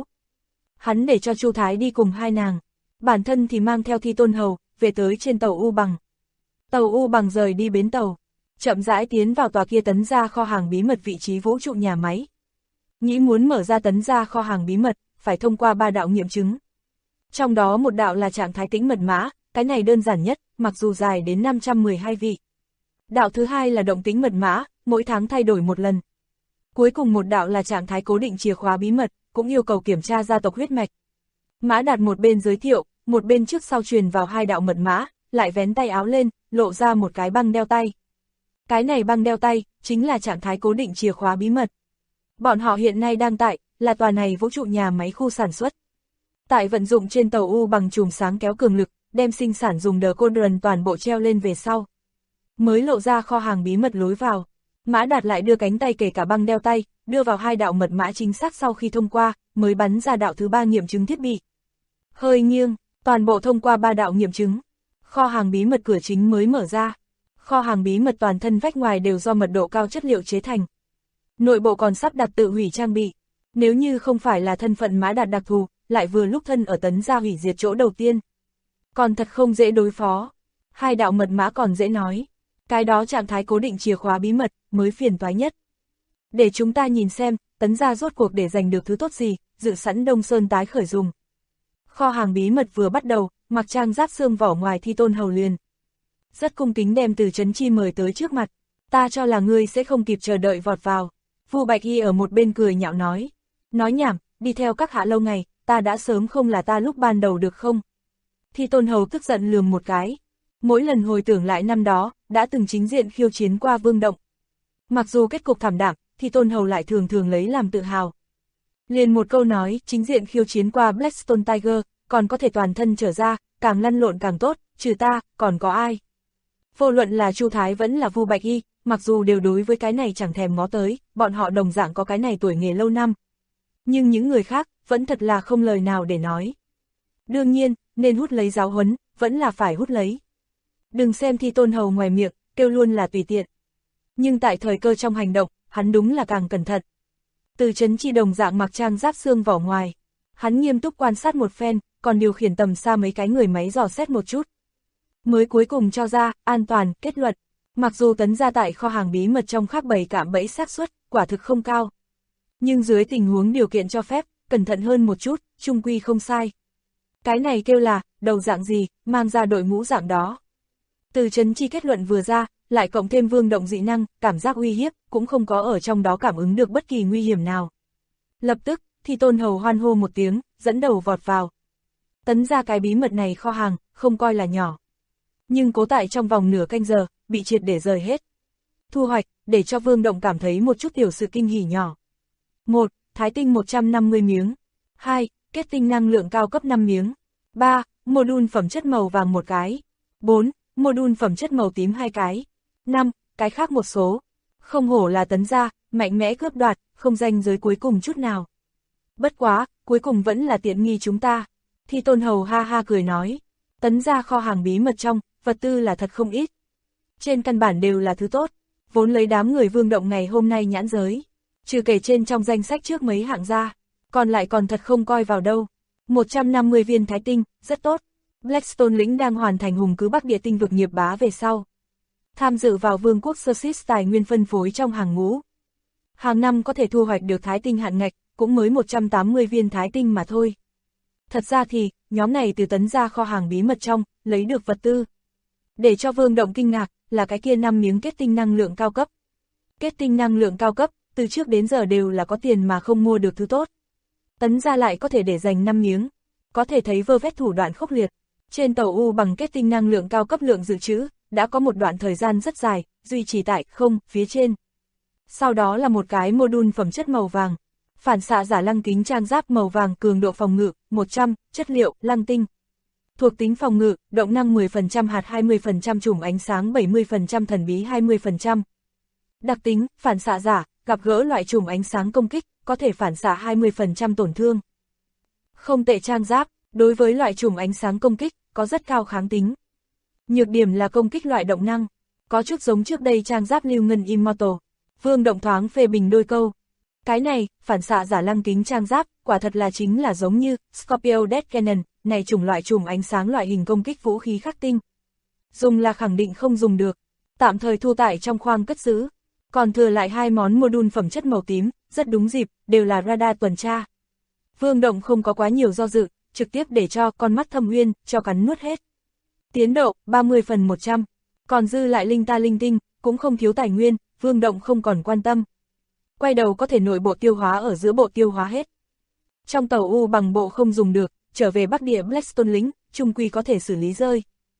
Hắn để cho Chu Thái đi cùng hai nàng, bản thân thì mang theo Thi Tôn Hầu, về tới trên tàu U Bằng. Tàu U Bằng rời đi bến tàu, chậm rãi tiến vào tòa kia Tấn gia kho hàng bí mật vị trí vũ trụ nhà máy. Nghĩ muốn mở ra Tấn gia kho hàng bí mật, phải thông qua 3 đạo nghiệm chứng. Trong đó một đạo là trạng thái tĩnh mật mã, cái này đơn giản nhất, mặc dù dài đến 512 vị. Đạo thứ hai là động tĩnh mật mã, mỗi tháng thay đổi một lần. Cuối cùng một đạo là trạng thái cố định chìa khóa bí mật, cũng yêu cầu kiểm tra gia tộc huyết mạch. Mã Đạt một bên giới thiệu, một bên trước sau truyền vào 2 đạo mật mã, lại vén tay áo lên, lộ ra một cái băng đeo tay. Cái này băng đeo tay, chính là trạng thái cố định chìa khóa bí mật. Bọn họ hiện nay đang tại, là tòa này vũ trụ nhà máy khu sản xuất. Tại vận dụng trên tàu U Bằng chùm sáng kéo cường lực, đem sinh sản dùng đờ côn rần toàn bộ treo lên về sau. Mới lộ ra kho hàng bí mật lối vào. Mã Đạt lại đưa cánh tay kể cả băng đeo tay, đưa vào 2 đạo mật mã chính xác sau khi thông qua, mới bắn ra đạo thứ 3 nghiệm chứng thiết bị. Hơi nghiêng, toàn bộ thông qua 3 đạo nghiệm chứng. Kho hàng bí mật cửa chính mới mở ra. Kho hàng bí mật toàn thân vách ngoài đều do mật độ cao chất liệu chế thành. Nội bộ còn sắp đặt tự hủy trang bị. Nếu như không phải là thân phận Mã Đạt đặc thù, lại vừa lúc thân ở Tấn gia hủy diệt chỗ đầu tiên. Còn thật không dễ đối phó. 2 đạo mật mã còn dễ nói. Cái đó trạng thái cố định chìa khóa bí mật, mới phiền toái nhất. Để chúng ta nhìn xem, Tấn gia rốt cuộc để giành được thứ tốt gì, dự sẵn Đông Sơn tái khởi dùng. Kho hàng bí mật vừa bắt đầu, mặc trang giáp xương vỏ ngoài Thi Tôn Hầu liền. Rất cung kính đem Từ Chấn Chi mời tới trước mặt. Ta cho là ngươi sẽ không kịp chờ đợi vọt vào. Vu Bạch Y ở một bên cười nhạo nói. Nói nhảm, đi theo các hạ lâu ngày, ta đã sớm không là ta lúc ban đầu được không? Thi Tôn Hầu tức giận lườm một cái. Mỗi lần hồi tưởng lại năm đó, đã từng chính diện khiêu chiến qua Vương Động. Mặc dù kết cục thảm đạm, Thi Tôn Hầu lại thường thường lấy làm tự hào. Liền một câu nói, chính diện khiêu chiến qua Blackstone Tiger, còn có thể toàn thân trở ra, càng lăn lộn càng tốt, trừ ta, còn có ai? Vô luận là Chu Thái vẫn là Vu Bạch Y, mặc dù đều đối với cái này chẳng thèm ngó tới, bọn họ đồng dạng có cái này tuổi nghề lâu năm. Nhưng những người khác, vẫn thật là không lời nào để nói. Đương nhiên, nên hút lấy giáo huấn, vẫn là phải hút lấy. Đừng xem Thi Tôn Hầu ngoài miệng, kêu luôn là tùy tiện. Nhưng tại thời cơ trong hành động, hắn đúng là càng cẩn thận. Từ Chấn Chi đồng dạng mặc trang giáp xương vỏ ngoài. Hắn nghiêm túc quan sát một phen, còn điều khiển tầm xa mấy cái người máy dò xét một chút. Mới cuối cùng cho ra, an toàn, kết luận. Mặc dù Tấn gia tại kho hàng bí mật trong khắc bầy cạm bẫy xác suất, quả thực không cao. Nhưng dưới tình huống điều kiện cho phép, cẩn thận hơn một chút, chung quy không sai. Cái này kêu là, đầu dạng gì, mang ra đội ngũ dạng đó. Từ Chấn Chi kết luận vừa ra, lại cộng thêm Vương Động dị năng, cảm giác uy hiếp, cũng không có ở trong đó cảm ứng được bất kỳ nguy hiểm nào. Lập tức, Thi Tôn Hầu hoan hô một tiếng, dẫn đầu vọt vào. Tấn gia cái bí mật này kho hàng, không coi là nhỏ. Nhưng cố tại trong vòng nửa canh giờ, bị triệt để rời hết. Thu hoạch, để cho Vương Động cảm thấy một chút tiểu sự kinh hỉ nhỏ. 1. Thái tinh 150 miếng. 2. Kết tinh năng lượng cao cấp 5 miếng. 3. Module phẩm chất màu vàng 1 cái. 4. Module phẩm chất màu tím 2 cái. 5. Cái khác một số. Không hổ là Tấn gia, mạnh mẽ cướp đoạt, không danh giới cuối cùng chút nào. Bất quá, cuối cùng vẫn là tiện nghi chúng ta. Thi Tôn Hầu ha ha cười nói. Tấn gia kho hàng bí mật trong, vật tư là thật không ít. Trên căn bản đều là thứ tốt, vốn lấy đám người Vương Động ngày hôm nay nhãn giới. Trừ kể trên trong danh sách trước mấy hạng ra, còn lại còn thật không coi vào đâu. 150 viên thái tinh, rất tốt. Blackstone lĩnh đang hoàn thành hùng cứ Bắc Địa tinh vực nghiệp bá về sau. Tham dự vào Vương quốc Sơ-Sít tài nguyên phân phối trong hàng ngũ. Hàng năm có thể thu hoạch được thái tinh hạn ngạch, cũng mới 180 viên thái tinh mà thôi. Thật ra thì, nhóm này từ Tấn gia kho hàng bí mật trong, lấy được vật tư. Để cho Vương Động kinh ngạc, là cái kia 5 miếng kết tinh năng lượng cao cấp. Kết tinh năng lượng cao cấp, từ trước đến giờ đều là có tiền mà không mua được thứ tốt. Tấn gia lại có thể để dành 5 miếng. Có thể thấy vơ vét thủ đoạn khốc liệt. Trên tàu U bằng kết tinh năng lượng cao cấp lượng dự trữ, đã có một đoạn thời gian rất dài, duy trì tại không phía trên. Sau đó là một cái module phẩm chất màu vàng. Phản xạ giả lăng kính trang giáp màu vàng cường độ phòng ngự, 100, chất liệu, lăng tinh. Thuộc tính phòng ngự, động năng 10% hạt 20% chùm ánh sáng 70% thần bí 20%. Đặc tính, phản xạ giả, gặp gỡ loại chùm ánh sáng công kích, có thể phản xạ 20% tổn thương. Không tệ trang giáp, đối với loại chùm ánh sáng công kích, có rất cao kháng tính. Nhược điểm là công kích loại động năng, có chút giống trước đây trang giáp Lưu Ngân Immortal. Vương Động thoáng phê bình đôi câu. Cái này, phản xạ giả lăng kính trang giáp, quả thật là chính là giống như Scorpio Death Cannon, này chủng loại chùm ánh sáng loại hình công kích vũ khí khắc tinh. Dùng là khẳng định không dùng được, tạm thời thu tải trong khoang cất giữ. Còn thừa lại 2 món module phẩm chất màu tím, rất đúng dịp, đều là radar tuần tra. Vương Động không có quá nhiều do dự, trực tiếp để cho con mắt Thâm Uyên cho cắn nuốt hết. Tiến độ 30/100, còn dư lại linh ta linh tinh, cũng không thiếu tài nguyên, Vương Động không còn quan tâm. Quay đầu có thể nội bộ tiêu hóa ở giữa bộ tiêu hóa hết. Trong tàu U bằng bộ không dùng được, trở về Bắc Địa Blackstone lính, trung quy có thể xử lý rơi.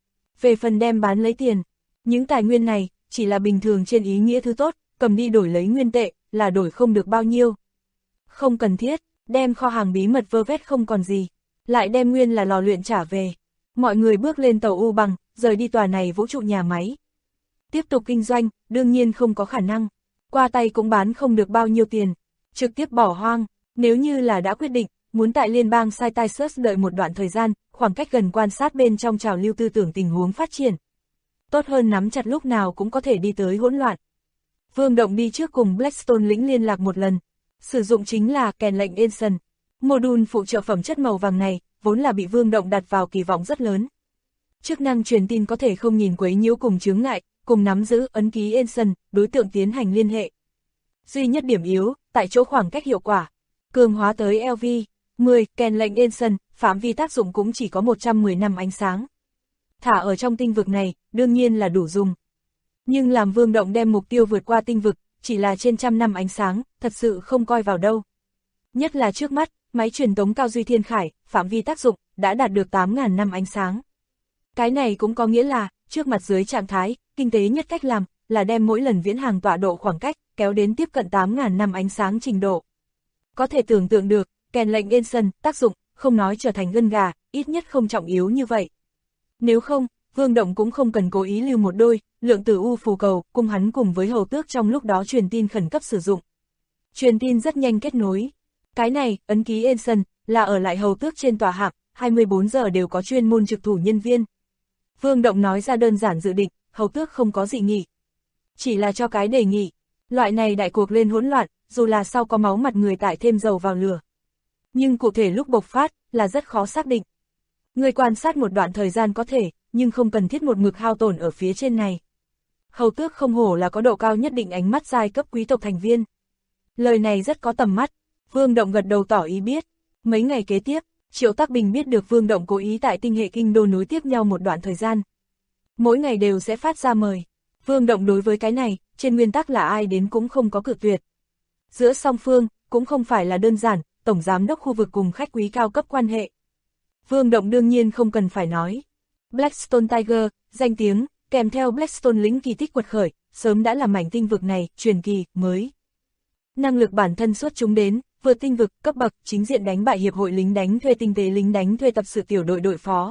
Về phần đem bán lấy tiền, những tài nguyên này chỉ là bình thường trên ý nghĩa thứ tốt, cầm đi đổi lấy nguyên tệ, là đổi không được bao nhiêu. Không cần thiết, đem kho hàng bí mật vơ vét không còn gì, lại đem nguyên là lò luyện trả về. Mọi người bước lên tàu U bằng, rời đi tòa này vũ trụ nhà máy. Tiếp tục kinh doanh, đương nhiên không có khả năng. Qua tay cũng bán không được bao nhiêu tiền, trực tiếp bỏ hoang. Nếu như là đã quyết định, muốn tại liên bang Cytisus đợi một đoạn thời gian, khoảng cách gần quan sát bên trong trào lưu tư tưởng tình huống phát triển. Tốt hơn nắm chặt lúc nào cũng có thể đi tới hỗn loạn. Vương Động đi trước cùng Blackstone lĩnh liên lạc một lần, sử dụng chính là kèn lệnh Ensign. Module phụ trợ phẩm chất màu vàng này, vốn là bị Vương Động đặt vào kỳ vọng rất lớn. Chức năng truyền tin có thể không nhìn quấy nhiễu cùng chướng ngại, cùng nắm giữ ấn ký Ensign, đối tượng tiến hành liên hệ. Duy nhất điểm yếu, tại chỗ khoảng cách hiệu quả. Cường hóa tới LV10, kèn lệnh Ensign, phạm vi tác dụng cũng chỉ có 110 năm ánh sáng. Thả ở trong tinh vực này, đương nhiên là đủ dùng. Nhưng làm Vương Động đem mục tiêu vượt qua tinh vực, chỉ là trên 100 năm ánh sáng, thật sự không coi vào đâu. Nhất là trước mắt, máy truyền tống cao duy thiên khải, phạm vi tác dụng, đã đạt được 8.000 năm ánh sáng. Cái này cũng có nghĩa là, trước mặt dưới trạng thái, kinh tế nhất cách làm, là đem mỗi lần viễn hàng tọa độ khoảng cách, kéo đến tiếp cận 8.000 năm ánh sáng trình độ. Có thể tưởng tượng được, kèn lệnh Ensign, tác dụng, không nói trở thành gân gà, ít nhất không trọng yếu như vậy. Nếu không, Vương Động cũng không cần cố ý lưu một đôi, lượng tử u phù cầu, cung hắn cùng với hầu tước trong lúc đó truyền tin khẩn cấp sử dụng. Truyền tin rất nhanh kết nối. Cái này, ấn ký Ensign, là ở lại hầu tước trên tòa hạm, 24 giờ đều có chuyên môn trực thủ nhân viên. Vương Động nói ra đơn giản dự định, hầu tước không có dị nghị. Chỉ là cho cái đề nghị, loại này đại cuộc lên hỗn loạn, dù là sau có máu mặt người tại thêm dầu vào lửa. Nhưng cụ thể lúc bộc phát, là rất khó xác định. Người quan sát một đoạn thời gian có thể, nhưng không cần thiết một mực hao tổn ở phía trên này. Hầu tước không hổ là có độ cao nhất định ánh mắt giai cấp quý tộc thành viên. Lời này rất có tầm mắt, Vương Động gật đầu tỏ ý biết. Mấy ngày kế tiếp, Triệu Tắc Bình biết được Vương Động cố ý tại tinh hệ kinh đô nối tiếp nhau một đoạn thời gian. Mỗi ngày đều sẽ phát ra mời. Vương Động đối với cái này, trên nguyên tắc là ai đến cũng không có cự tuyệt. Giữa song phương, cũng không phải là đơn giản, tổng giám đốc khu vực cùng khách quý cao cấp quan hệ. Vương Động đương nhiên không cần phải nói. Blackstone Tiger, danh tiếng, kèm theo Blackstone lính kỳ tích quật khởi, sớm đã làm mảnh tinh vực này, truyền kỳ, mới. Năng lực bản thân xuất chúng đến, vượt tinh vực, cấp bậc, chính diện đánh bại hiệp hội lính đánh thuê tinh tế lính đánh thuê tập sự tiểu đội đội phó.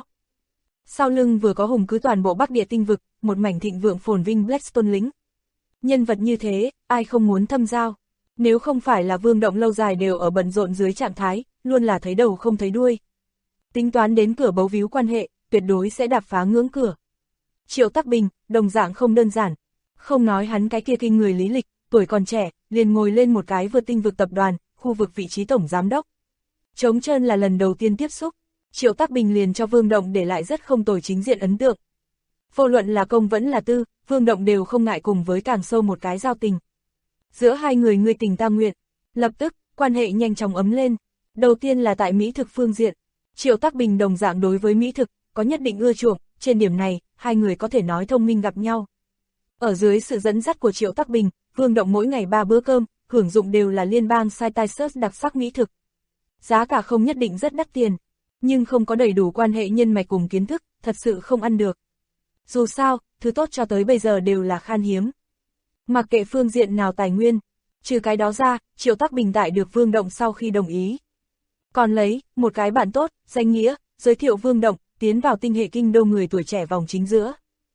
Sau lưng vừa có hùng cứ toàn bộ Bắc Địa tinh vực, một mảnh thịnh vượng phồn vinh Blackstone lính. Nhân vật như thế, ai không muốn thâm giao. Nếu không phải là Vương Động lâu dài đều ở bận rộn dưới trạng thái, luôn là thấy đầu không thấy đuôi. Tính toán đến cửa bấu víu quan hệ, tuyệt đối sẽ đạp phá ngưỡng cửa. Triệu Tắc Bình, đồng dạng không đơn giản. Không nói hắn cái kia kinh người lý lịch, tuổi còn trẻ, liền ngồi lên một cái vượt tinh vực tập đoàn, khu vực vị trí tổng giám đốc. Trống trơn là lần đầu tiên tiếp xúc, Triệu Tắc Bình liền cho Vương Động để lại rất không tồi chính diện ấn tượng. Vô luận là công vẫn là tư, Vương Động đều không ngại cùng với càng sâu một cái giao tình. Giữa hai người ngươi tình ta nguyện, lập tức, quan hệ nhanh chóng ấm lên. Đầu tiên là tại mỹ thực phương diện, Triệu Tắc Bình đồng dạng đối với mỹ thực, có nhất định ưa chuộng, trên điểm này, hai người có thể nói thông minh gặp nhau. Ở dưới sự dẫn dắt của Triệu Tắc Bình, Vương Động mỗi ngày 3 bữa cơm, hưởng dụng đều là liên bang Cytisus đặc sắc mỹ thực. Giá cả không nhất định rất đắt tiền, nhưng không có đầy đủ quan hệ nhân mạch cùng kiến thức, thật sự không ăn được. Dù sao, thứ tốt cho tới bây giờ đều là khan hiếm. Mặc kệ phương diện nào tài nguyên, trừ cái đó ra, Triệu Tắc Bình tại được Vương Động sau khi đồng ý. Còn lấy, một cái bạn tốt, danh nghĩa, giới thiệu Vương Động, tiến vào tinh hệ kinh đô người tuổi trẻ vòng chính giữa.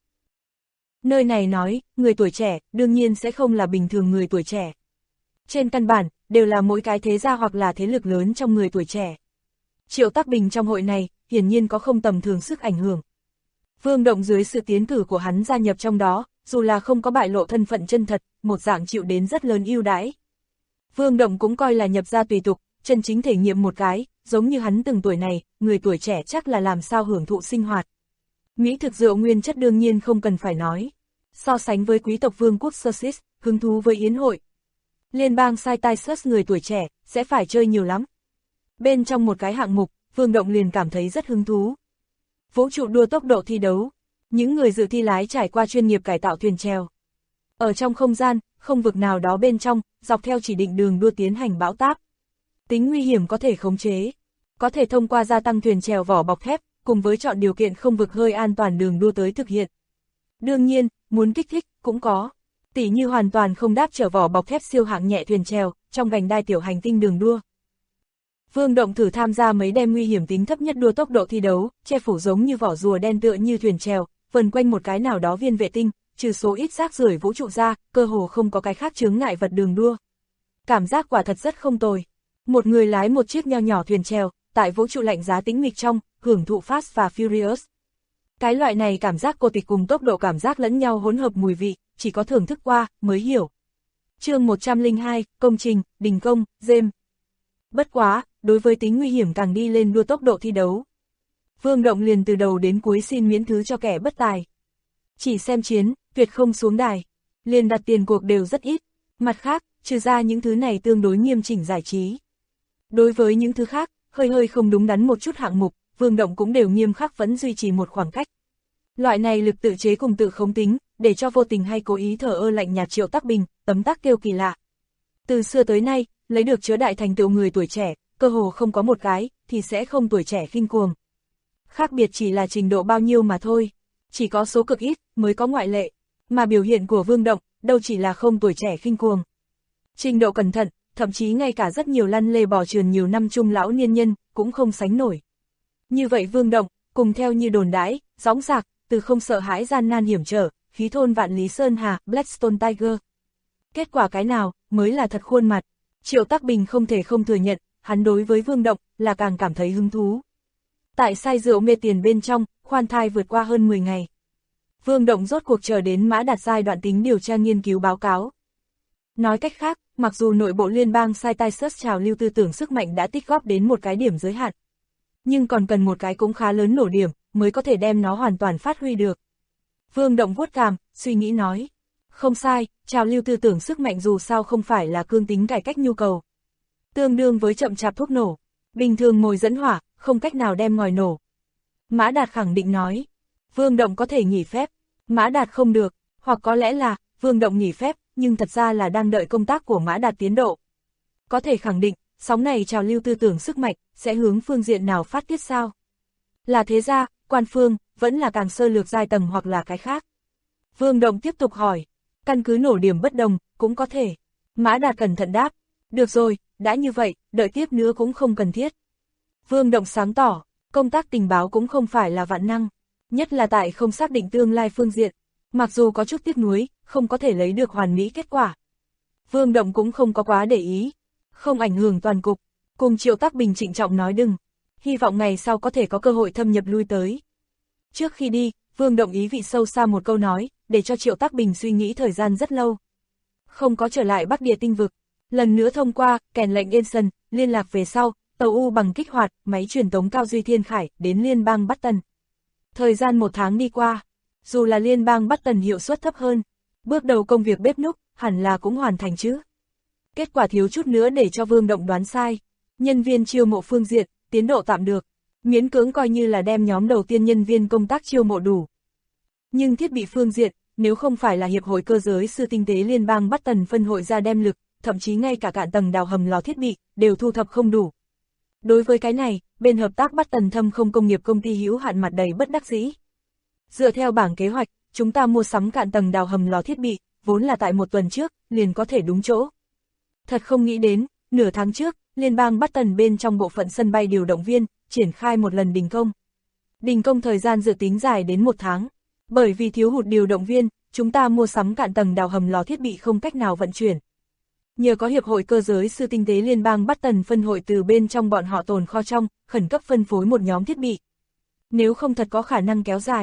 Nơi này nói, người tuổi trẻ, đương nhiên sẽ không là bình thường người tuổi trẻ. Trên căn bản, đều là mỗi cái thế gia hoặc là thế lực lớn trong người tuổi trẻ. Triệu Tắc Bình trong hội này, hiển nhiên có không tầm thường sức ảnh hưởng. Vương Động dưới sự tiến cử của hắn gia nhập trong đó, dù là không có bại lộ thân phận chân thật, một dạng chịu đến rất lớn ưu đãi. Vương Động cũng coi là nhập gia tùy tục, chân chính thể nghiệm một cái, giống như hắn từng tuổi này, người tuổi trẻ chắc là làm sao hưởng thụ sinh hoạt. Mỹ thực rượu nguyên chất đương nhiên không cần phải nói. So sánh với quý tộc vương quốc Sussex, hứng thú với yến hội. Liên bang Citysus người tuổi trẻ, sẽ phải chơi nhiều lắm. Bên trong một cái hạng mục, Vương Động liền cảm thấy rất hứng thú. Vũ trụ đua tốc độ thi đấu. Những người dự thi lái trải qua chuyên nghiệp cải tạo thuyền chèo. Ở trong không gian, không vực nào đó bên trong, dọc theo chỉ định đường đua tiến hành bão táp. Tính nguy hiểm có thể khống chế. Có thể thông qua gia tăng thuyền chèo vỏ bọc thép, cùng với chọn điều kiện không vực hơi an toàn đường đua tới thực hiện. Đương nhiên, muốn kích thích, cũng có. Tỉ như hoàn toàn không đáp trở vỏ bọc thép siêu hạng nhẹ thuyền chèo, trong vành đai tiểu hành tinh đường đua. Vương Động thử tham gia mấy đêm nguy hiểm tính thấp nhất đua tốc độ thi đấu, che phủ giống như vỏ rùa đen tựa như thuyền chèo, vần quanh một cái nào đó viên vệ tinh, trừ số ít rác rưởi vũ trụ ra, cơ hồ không có cái khác chướng ngại vật đường đua. Cảm giác quả thật rất không tồi. Một người lái một chiếc nho nhỏ thuyền chèo, tại vũ trụ lạnh giá tĩnh mịch trong, hưởng thụ Fast và Furious. Cái loại này cảm giác cô tịch cùng tốc độ cảm giác lẫn nhau hỗn hợp mùi vị, chỉ có thưởng thức qua, mới hiểu. Chương 102, công trình, đình công, James. Bất quá, đối với tính nguy hiểm càng đi lên đua tốc độ thi đấu. Vương Động liền từ đầu đến cuối xin miễn thứ cho kẻ bất tài. Chỉ xem chiến, tuyệt không xuống đài. Liền đặt tiền cuộc đều rất ít. Mặt khác, trừ ra những thứ này tương đối nghiêm chỉnh giải trí. Đối với những thứ khác, hơi không đúng đắn một chút hạng mục, Vương Động cũng đều nghiêm khắc vẫn duy trì một khoảng cách. Loại này lực tự chế cùng tự khống tính, để cho vô tình hay cố ý thờ ơ lạnh nhạt Triệu Tắc Bình, tấm tắc kêu kỳ lạ. Từ xưa tới nay, lấy được chứa đại thành tựu người tuổi trẻ, cơ hồ không có một cái, thì sẽ không tuổi trẻ khinh cuồng. Khác biệt chỉ là trình độ bao nhiêu mà thôi, chỉ có số cực ít, mới có ngoại lệ, mà biểu hiện của Vương Động, đâu chỉ là không tuổi trẻ khinh cuồng. Trình độ cẩn thận, thậm chí ngay cả rất nhiều lăn lê bò trườn nhiều năm trung lão niên nhân, cũng không sánh nổi. Như vậy Vương Động, cùng theo như đồn đãi, dõng dạc, từ không sợ hãi gian nan hiểm trở, khí thôn vạn lý sơn hà, Blackstone Tiger. Kết quả cái nào, mới là thật khuôn mặt. Triệu Tắc Bình không thể không thừa nhận, hắn đối với Vương Động, là càng cảm thấy hứng thú. Tại say rượu mê tiền bên trong, khoan thai vượt qua hơn 10 ngày. Vương Động rốt cuộc chờ đến Mã Đạt giai đoạn tính điều tra nghiên cứu báo cáo. Nói cách khác, mặc dù nội bộ liên bang Citysus trào lưu tư tưởng sức mạnh đã tích góp đến một cái điểm giới hạn, nhưng còn cần một cái cũng khá lớn nổ điểm, mới có thể đem nó hoàn toàn phát huy được. Vương Động vuốt cằm, suy nghĩ nói. Không sai, trào lưu tư tưởng sức mạnh dù sao không phải là cương tính cải cách nhu cầu. Tương đương với chậm chạp thuốc nổ. Bình thường mồi dẫn hỏa, không cách nào đem ngòi nổ. Mã Đạt khẳng định nói. Vương Động có thể nghỉ phép. Mã Đạt không được, hoặc có lẽ là, Vương Động nghỉ phép, nhưng thật ra là đang đợi công tác của Mã Đạt tiến độ. Có thể khẳng định, sóng này trào lưu tư tưởng sức mạnh, sẽ hướng phương diện nào phát tiết sao? Là thế gia, quan phương, vẫn là càng sơ lược giai tầng hoặc là cái khác? Vương Động tiếp tục hỏi, căn cứ nổ điểm bất đồng, cũng có thể. Mã Đạt cẩn thận đáp, được rồi, đã như vậy, đợi tiếp nữa cũng không cần thiết. Vương Động sáng tỏ, công tác tình báo cũng không phải là vạn năng, nhất là tại không xác định tương lai phương diện. Mặc dù có chút tiếc nuối, không có thể lấy được hoàn mỹ kết quả. Vương Động cũng không có quá để ý, không ảnh hưởng toàn cục, cùng Triệu Tắc Bình trịnh trọng nói đừng, hy vọng ngày sau có thể có cơ hội thâm nhập lui tới. Trước khi đi, Vương Động ý vị sâu xa một câu nói, để cho Triệu Tắc Bình suy nghĩ thời gian rất lâu. Không có trở lại Bắc Địa tinh vực, lần nữa thông qua, kèn lệnh Ensign, liên lạc về sau, tàu U bằng kích hoạt, máy truyền tống cao duy thiên khải, đến liên bang Button. Thời gian 1 tháng đi qua, dù là liên bang Button hiệu suất thấp hơn, bước đầu công việc bếp núc, hẳn là cũng hoàn thành chứ. Kết quả thiếu chút nữa để cho Vương Động đoán sai. Nhân viên chiêu mộ phương diện, tiến độ tạm được, miễn cưỡng coi như là đem nhóm đầu tiên nhân viên công tác chiêu mộ đủ. Nhưng thiết bị phương diện, nếu không phải là Hiệp hội Cơ giới sư tinh tế liên bang Button phân hội ra đem lực, thậm chí ngay cả cạn tầng đào hầm lò thiết bị, đều thu thập không đủ. Đối với cái này, bên hợp tác Button Thâm Không Công nghiệp công ty hữu hạn mặt đầy bất đắc dĩ. Dựa theo bảng kế hoạch, chúng ta mua sắm cạn tầng đào hầm lò thiết bị, vốn là tại 1 tuần trước, liền có thể đúng chỗ. Thật không nghĩ đến, nửa tháng trước, liên bang Button bên trong bộ phận sân bay điều động viên, triển khai một lần đình công. Đình công thời gian dự tính dài đến 1 tháng. Bởi vì thiếu hụt điều động viên, chúng ta mua sắm cạn tầng đào hầm lò thiết bị không cách nào vận chuyển. Nhờ có Hiệp hội Cơ giới sư tinh tế liên bang Button phân hội từ bên trong bọn họ tồn kho trong, khẩn cấp phân phối một nhóm thiết bị. Nếu không thật có khả năng kéo dài.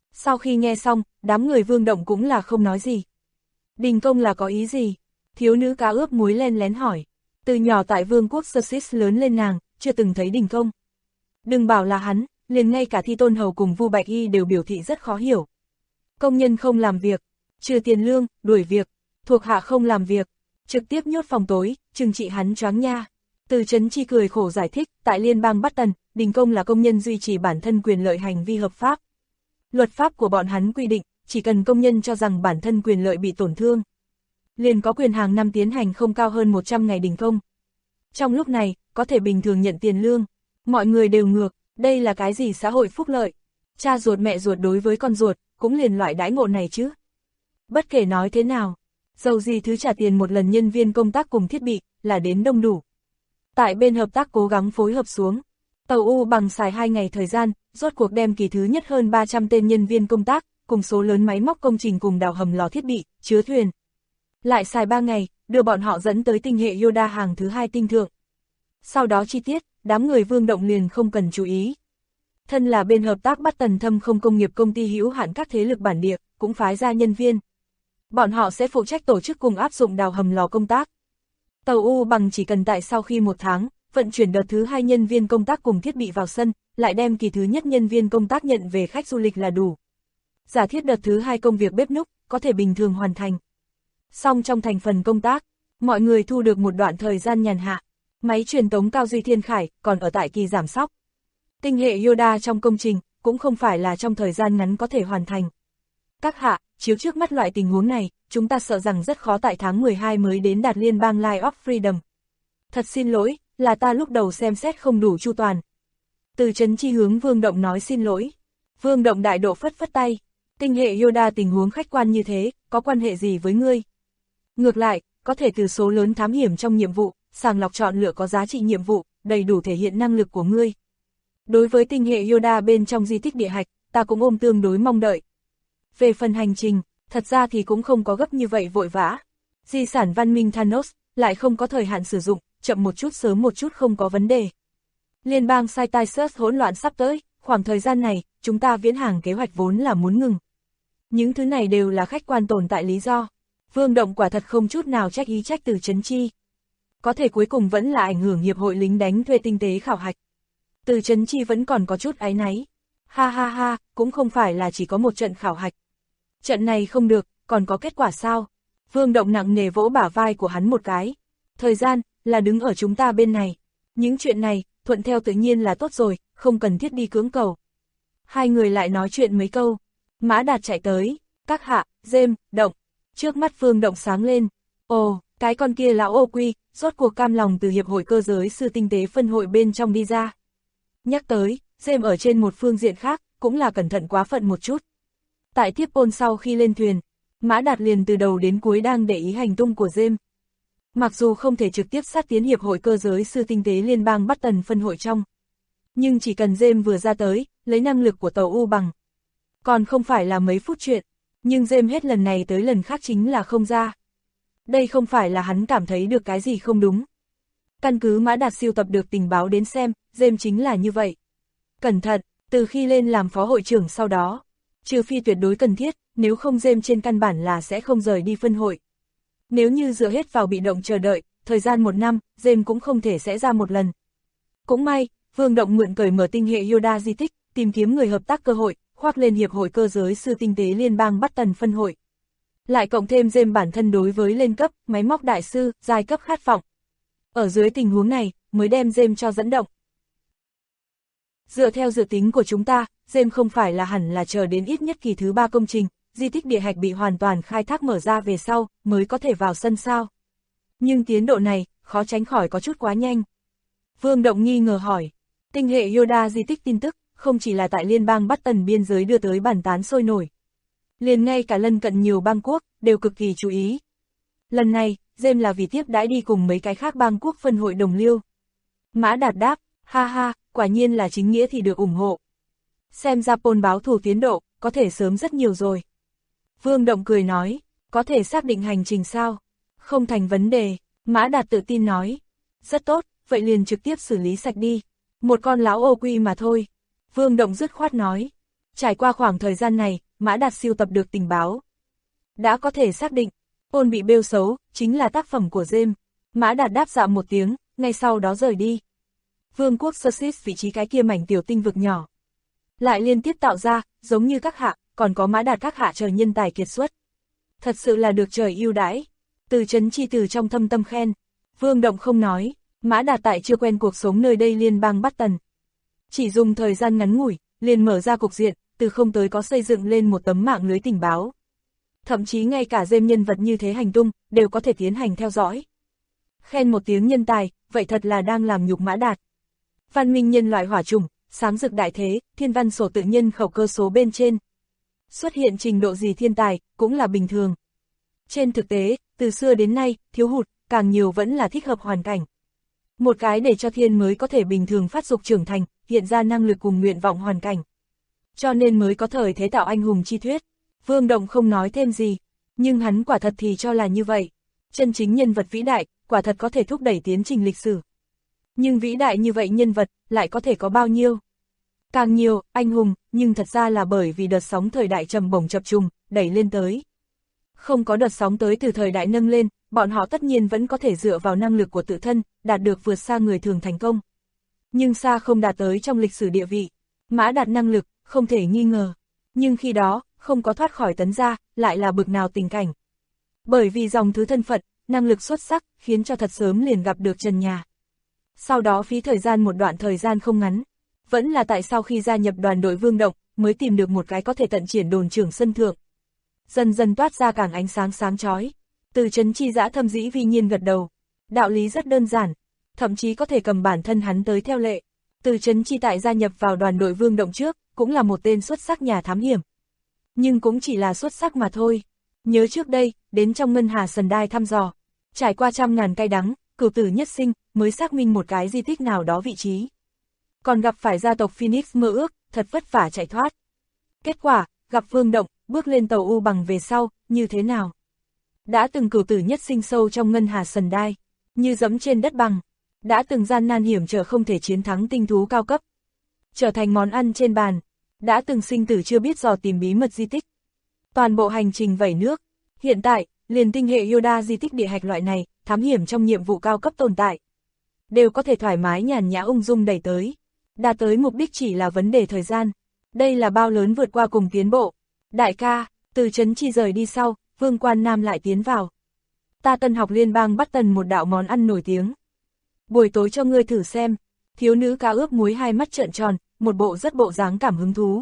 Sau khi nghe xong, đám người Vương Động cũng là không nói gì. Đình công là có ý gì? Thiếu nữ cá ướp muối len lén hỏi. Từ nhỏ tại vương quốc Sussex lớn lên nàng, chưa từng thấy đình công. Đừng bảo là hắn, liền ngay cả Thi Tôn Hầu cùng Vu Bạch Y đều biểu thị rất khó hiểu. Công nhân không làm việc, trừ tiền lương, đuổi việc, thuộc hạ không làm việc, trực tiếp nhốt phòng tối, trừng trị hắn choáng nha. Từ Chấn Chi cười khổ giải thích, tại liên bang Button, đình công là công nhân duy trì bản thân quyền lợi hành vi hợp pháp. Luật pháp của bọn hắn quy định, chỉ cần công nhân cho rằng bản thân quyền lợi bị tổn thương, liền có quyền hàng năm tiến hành không cao hơn 100 ngày đình công. Trong lúc này, có thể bình thường nhận tiền lương, mọi người đều ngược, đây là cái gì xã hội phúc lợi. Cha ruột mẹ ruột đối với con ruột, cũng liền loại đãi ngộ này chứ. Bất kể nói thế nào, dầu gì thứ trả tiền một lần nhân viên công tác cùng thiết bị, là đến đông đủ. Tại bên hợp tác cố gắng phối hợp xuống, tàu U bằng xài 2 ngày thời gian, rốt cuộc đem kỳ thứ nhất hơn 300 tên nhân viên công tác, cùng số lớn máy móc công trình cùng đào hầm lò thiết bị, chứa thuyền. Lại xài 3 ngày, đưa bọn họ dẫn tới tinh hệ Yoda hàng thứ 2 tinh thượng. Sau đó chi tiết, đám người Vương Động liền không cần chú ý. Thân là bên hợp tác Button Thâm Không công nghiệp công ty hữu hạn các thế lực bản địa, cũng phái ra nhân viên. Bọn họ sẽ phụ trách tổ chức cùng áp dụng đào hầm lò công tác. Tàu U bằng chỉ cần tại sau khi 1 tháng, vận chuyển đợt thứ 2 nhân viên công tác cùng thiết bị vào sân, lại đem kỳ thứ nhất nhân viên công tác nhận về khách du lịch là đủ. Giả thiết đợt thứ 2 công việc bếp núc, có thể bình thường hoàn thành. Song trong thành phần công tác, mọi người thu được một đoạn thời gian nhàn hạ. Máy truyền tống Cao Duy Thiên Khải còn ở tại kỳ giảm sóc. Tinh hệ Yoda trong công trình, cũng không phải là trong thời gian ngắn có thể hoàn thành. Các hạ, chiếu trước mắt loại tình huống này, chúng ta sợ rằng rất khó tại tháng 12 mới đến đạt liên bang Line of Freedom. Thật xin lỗi, là ta lúc đầu xem xét không đủ chu toàn. Từ Chấn Chi hướng Vương Động nói xin lỗi. Vương Động đại độ phất phất tay. Tinh hệ Yoda tình huống khách quan như thế, có quan hệ gì với ngươi? Ngược lại, có thể từ số lớn thám hiểm trong nhiệm vụ, sàng lọc chọn lựa có giá trị nhiệm vụ, đầy đủ thể hiện năng lực của ngươi. Đối với tinh hệ Yoda bên trong di tích địa hạch, ta cũng ôm tương đối mong đợi. Về phần hành trình, thật ra thì cũng không có gấp như vậy vội vã. Di sản văn minh Thanos, lại không có thời hạn sử dụng, chậm một chút sớm một chút không có vấn đề. Liên bang Cytisus hỗn loạn sắp tới, khoảng thời gian này, chúng ta viễn hàng kế hoạch vốn là muốn ngừng. Những thứ này đều là khách quan tồn tại lý do. Vương Động quả thật không chút nào trách ý trách Từ Chấn Chi. Có thể cuối cùng vẫn là ảnh hưởng hiệp hội lính đánh thuê tinh tế khảo hạch. Từ Chấn Chi vẫn còn có chút áy náy. Ha ha ha, cũng không phải là chỉ có một trận khảo hạch. Trận này không được, còn có kết quả sao? Vương Động nặng nề vỗ bả vai của hắn một cái. Thời gian, là đứng ở chúng ta bên này. Những chuyện này, thuận theo tự nhiên là tốt rồi, không cần thiết đi cưỡng cầu. Hai người lại nói chuyện mấy câu. Mã Đạt chạy tới. Các hạ, James, Động. Trước mắt Vương Động sáng lên. Ồ, cái con kia lão ô quy, rốt cuộc cam lòng từ hiệp hội cơ giới sư tinh tế phân hội bên trong đi ra. Nhắc tới, James ở trên một phương diện khác, cũng là cẩn thận quá phận một chút. Tại tiếp ôn sau khi lên thuyền, Mã Đạt liền từ đầu đến cuối đang để ý hành tung của James. Mặc dù không thể trực tiếp sát tiến hiệp hội cơ giới sư tinh tế liên bang Button phân hội trong. Nhưng chỉ cần James vừa ra tới, lấy năng lực của tàu U bằng. Còn không phải là mấy phút chuyện, nhưng James hết lần này tới lần khác chính là không ra. Đây không phải là hắn cảm thấy được cái gì không đúng. Căn cứ Mã Đạt siêu tập được tình báo đến xem, James chính là như vậy. Cẩn thận, từ khi lên làm phó hội trưởng sau đó, trừ phi tuyệt đối cần thiết, nếu không James trên căn bản là sẽ không rời đi phân hội. Nếu như dựa hết vào bị động chờ đợi, thời gian 1 năm, James cũng không thể sẽ ra một lần. Cũng may, Vương Động mượn cởi mở tinh hệ Yoda di tích, tìm kiếm người hợp tác cơ hội, khoác lên hiệp hội cơ giới sư tinh tế liên bang Button phân hội. Lại cộng thêm James bản thân đối với lên cấp, máy móc đại sư, giai cấp khát vọng. Ở dưới tình huống này, mới đem James cho dẫn động. Dựa theo dự tính của chúng ta, James không phải là hẳn là chờ đến ít nhất kỳ thứ 3 công trình, di tích địa hạch bị hoàn toàn khai thác mở ra về sau, mới có thể vào sân sao. Nhưng tiến độ này, khó tránh khỏi có chút quá nhanh. Vương Động nghi ngờ hỏi, tinh hệ Yoda di tích tin tức, không chỉ là tại liên bang Button biên giới đưa tới bàn tán sôi nổi. Liền ngay cả lân cận nhiều bang quốc, đều cực kỳ chú ý. Lần này, James là vì tiếp đãi đi cùng mấy cái khác bang quốc phân hội đồng liêu. Mã Đạt đáp, ha ha, quả nhiên là chính nghĩa thì được ủng hộ. Xem ra Japan báo thù tiến độ, có thể sớm rất nhiều rồi. Vương Động cười nói, có thể xác định hành trình sao? Không thành vấn đề, Mã Đạt tự tin nói. Rất tốt, vậy liền trực tiếp xử lý sạch đi. Một con lão ô quy mà thôi. Vương Động dứt khoát nói. Trải qua khoảng thời gian này, Mã Đạt sưu tập được tình báo. Đã có thể xác định, Ôn bị bêu xấu, chính là tác phẩm của James. Mã Đạt đáp dạ một tiếng, ngay sau đó rời đi. Vương quốc Sussex vị trí cái kia mảnh tiểu tinh vực nhỏ. Lại liên tiếp tạo ra, giống như các hạ, còn có Mã Đạt các hạ trời nhân tài kiệt xuất. Thật sự là được trời ưu đãi. Từ Trấn Chi từ trong thâm tâm khen. Vương Động không nói, Mã Đạt tại chưa quen cuộc sống nơi đây liên bang Button. Chỉ dùng thời gian ngắn ngủi, liền mở ra cục diện, từ không tới có xây dựng lên một tấm mạng lưới tình báo. Thậm chí ngay cả James nhân vật như thế hành tung, đều có thể tiến hành theo dõi. Khen một tiếng nhân tài, vậy thật là đang làm nhục Mã Đạt. Văn minh nhân loại hỏa chủng, sáng rực đại thế, thiên văn sổ tự nhân khẩu cơ số bên trên. Xuất hiện trình độ gì thiên tài, cũng là bình thường. Trên thực tế, từ xưa đến nay, thiếu hụt, càng nhiều vẫn là thích hợp hoàn cảnh. Một cái để cho thiên mới có thể bình thường phát dục trưởng thành, hiện ra năng lực cùng nguyện vọng hoàn cảnh. Cho nên mới có thời thế tạo anh hùng chi thuyết. Vương Động không nói thêm gì, nhưng hắn quả thật thì cho là như vậy. Chân chính nhân vật vĩ đại, quả thật có thể thúc đẩy tiến trình lịch sử. Nhưng vĩ đại như vậy nhân vật, lại có thể có bao nhiêu? Càng nhiều, anh hùng, nhưng thật ra là bởi vì đợt sóng thời đại trầm bổng chập trùng, đẩy lên tới. Không có đợt sóng tới từ thời đại nâng lên, bọn họ tất nhiên vẫn có thể dựa vào năng lực của tự thân, đạt được vượt xa người thường thành công. Nhưng xa không đạt tới trong lịch sử địa vị. Mã Đạt năng lực, không thể nghi ngờ. Nhưng khi đó, không có thoát khỏi tấn gia, lại là bực nào tình cảnh. Bởi vì dòng thứ thân phận, năng lực xuất sắc, khiến cho thật sớm liền gặp được trần nhà. Sau đó phí thời gian một đoạn thời gian không ngắn. Vẫn là tại sau khi gia nhập đoàn đội Vương Động, mới tìm được một cái có thể tận triển đồn trưởng sân thượng. Dần dần toát ra càng ánh sáng sáng chói. Từ Trấn Chi dã thâm dĩ vi nhiên gật đầu. Đạo lý rất đơn giản, thậm chí có thể cầm bản thân hắn tới theo lệ. Từ Trấn Chi tại gia nhập vào đoàn đội Vương Động trước, cũng là một tên xuất sắc nhà thám hiểm. Nhưng cũng chỉ là xuất sắc mà thôi. Nhớ trước đây, đến trong Ngân Hà Sần Đai thăm dò. Trải qua trăm ngàn cay đắng, cửu tử nhất sinh, mới xác minh một cái di tích nào đó vị trí. Còn gặp phải gia tộc Phoenix mơ ước, thật vất vả chạy thoát. Kết quả, gặp Vương Động, bước lên tàu U bằng về sau, như thế nào? Đã từng cửu tử nhất sinh sâu trong Ngân Hà Sần Đai, như dẫm trên đất bằng. Đã từng gian nan hiểm trở không thể chiến thắng tinh thú cao cấp. Trở thành món ăn trên bàn. Đã từng sinh tử chưa biết dò tìm bí mật di tích. Toàn bộ hành trình vẩy nước. Hiện tại, liền tinh hệ Yoda di tích địa hạch loại này, thám hiểm trong nhiệm vụ cao cấp tồn tại. Đều có thể thoải mái nhàn nhã ung dung đẩy tới. Đạt tới mục đích chỉ là vấn đề thời gian. Đây là bao lớn vượt qua cùng tiến bộ. Đại ca, từ Trấn Chi rời đi sau, Vương Quan Nam lại tiến vào. Ta tân học liên bang Button một đạo món ăn nổi tiếng. Buổi tối cho ngươi thử xem. Thiếu nữ cá ướp muối hai mắt trợn tròn, một bộ rất bộ dáng cảm hứng thú.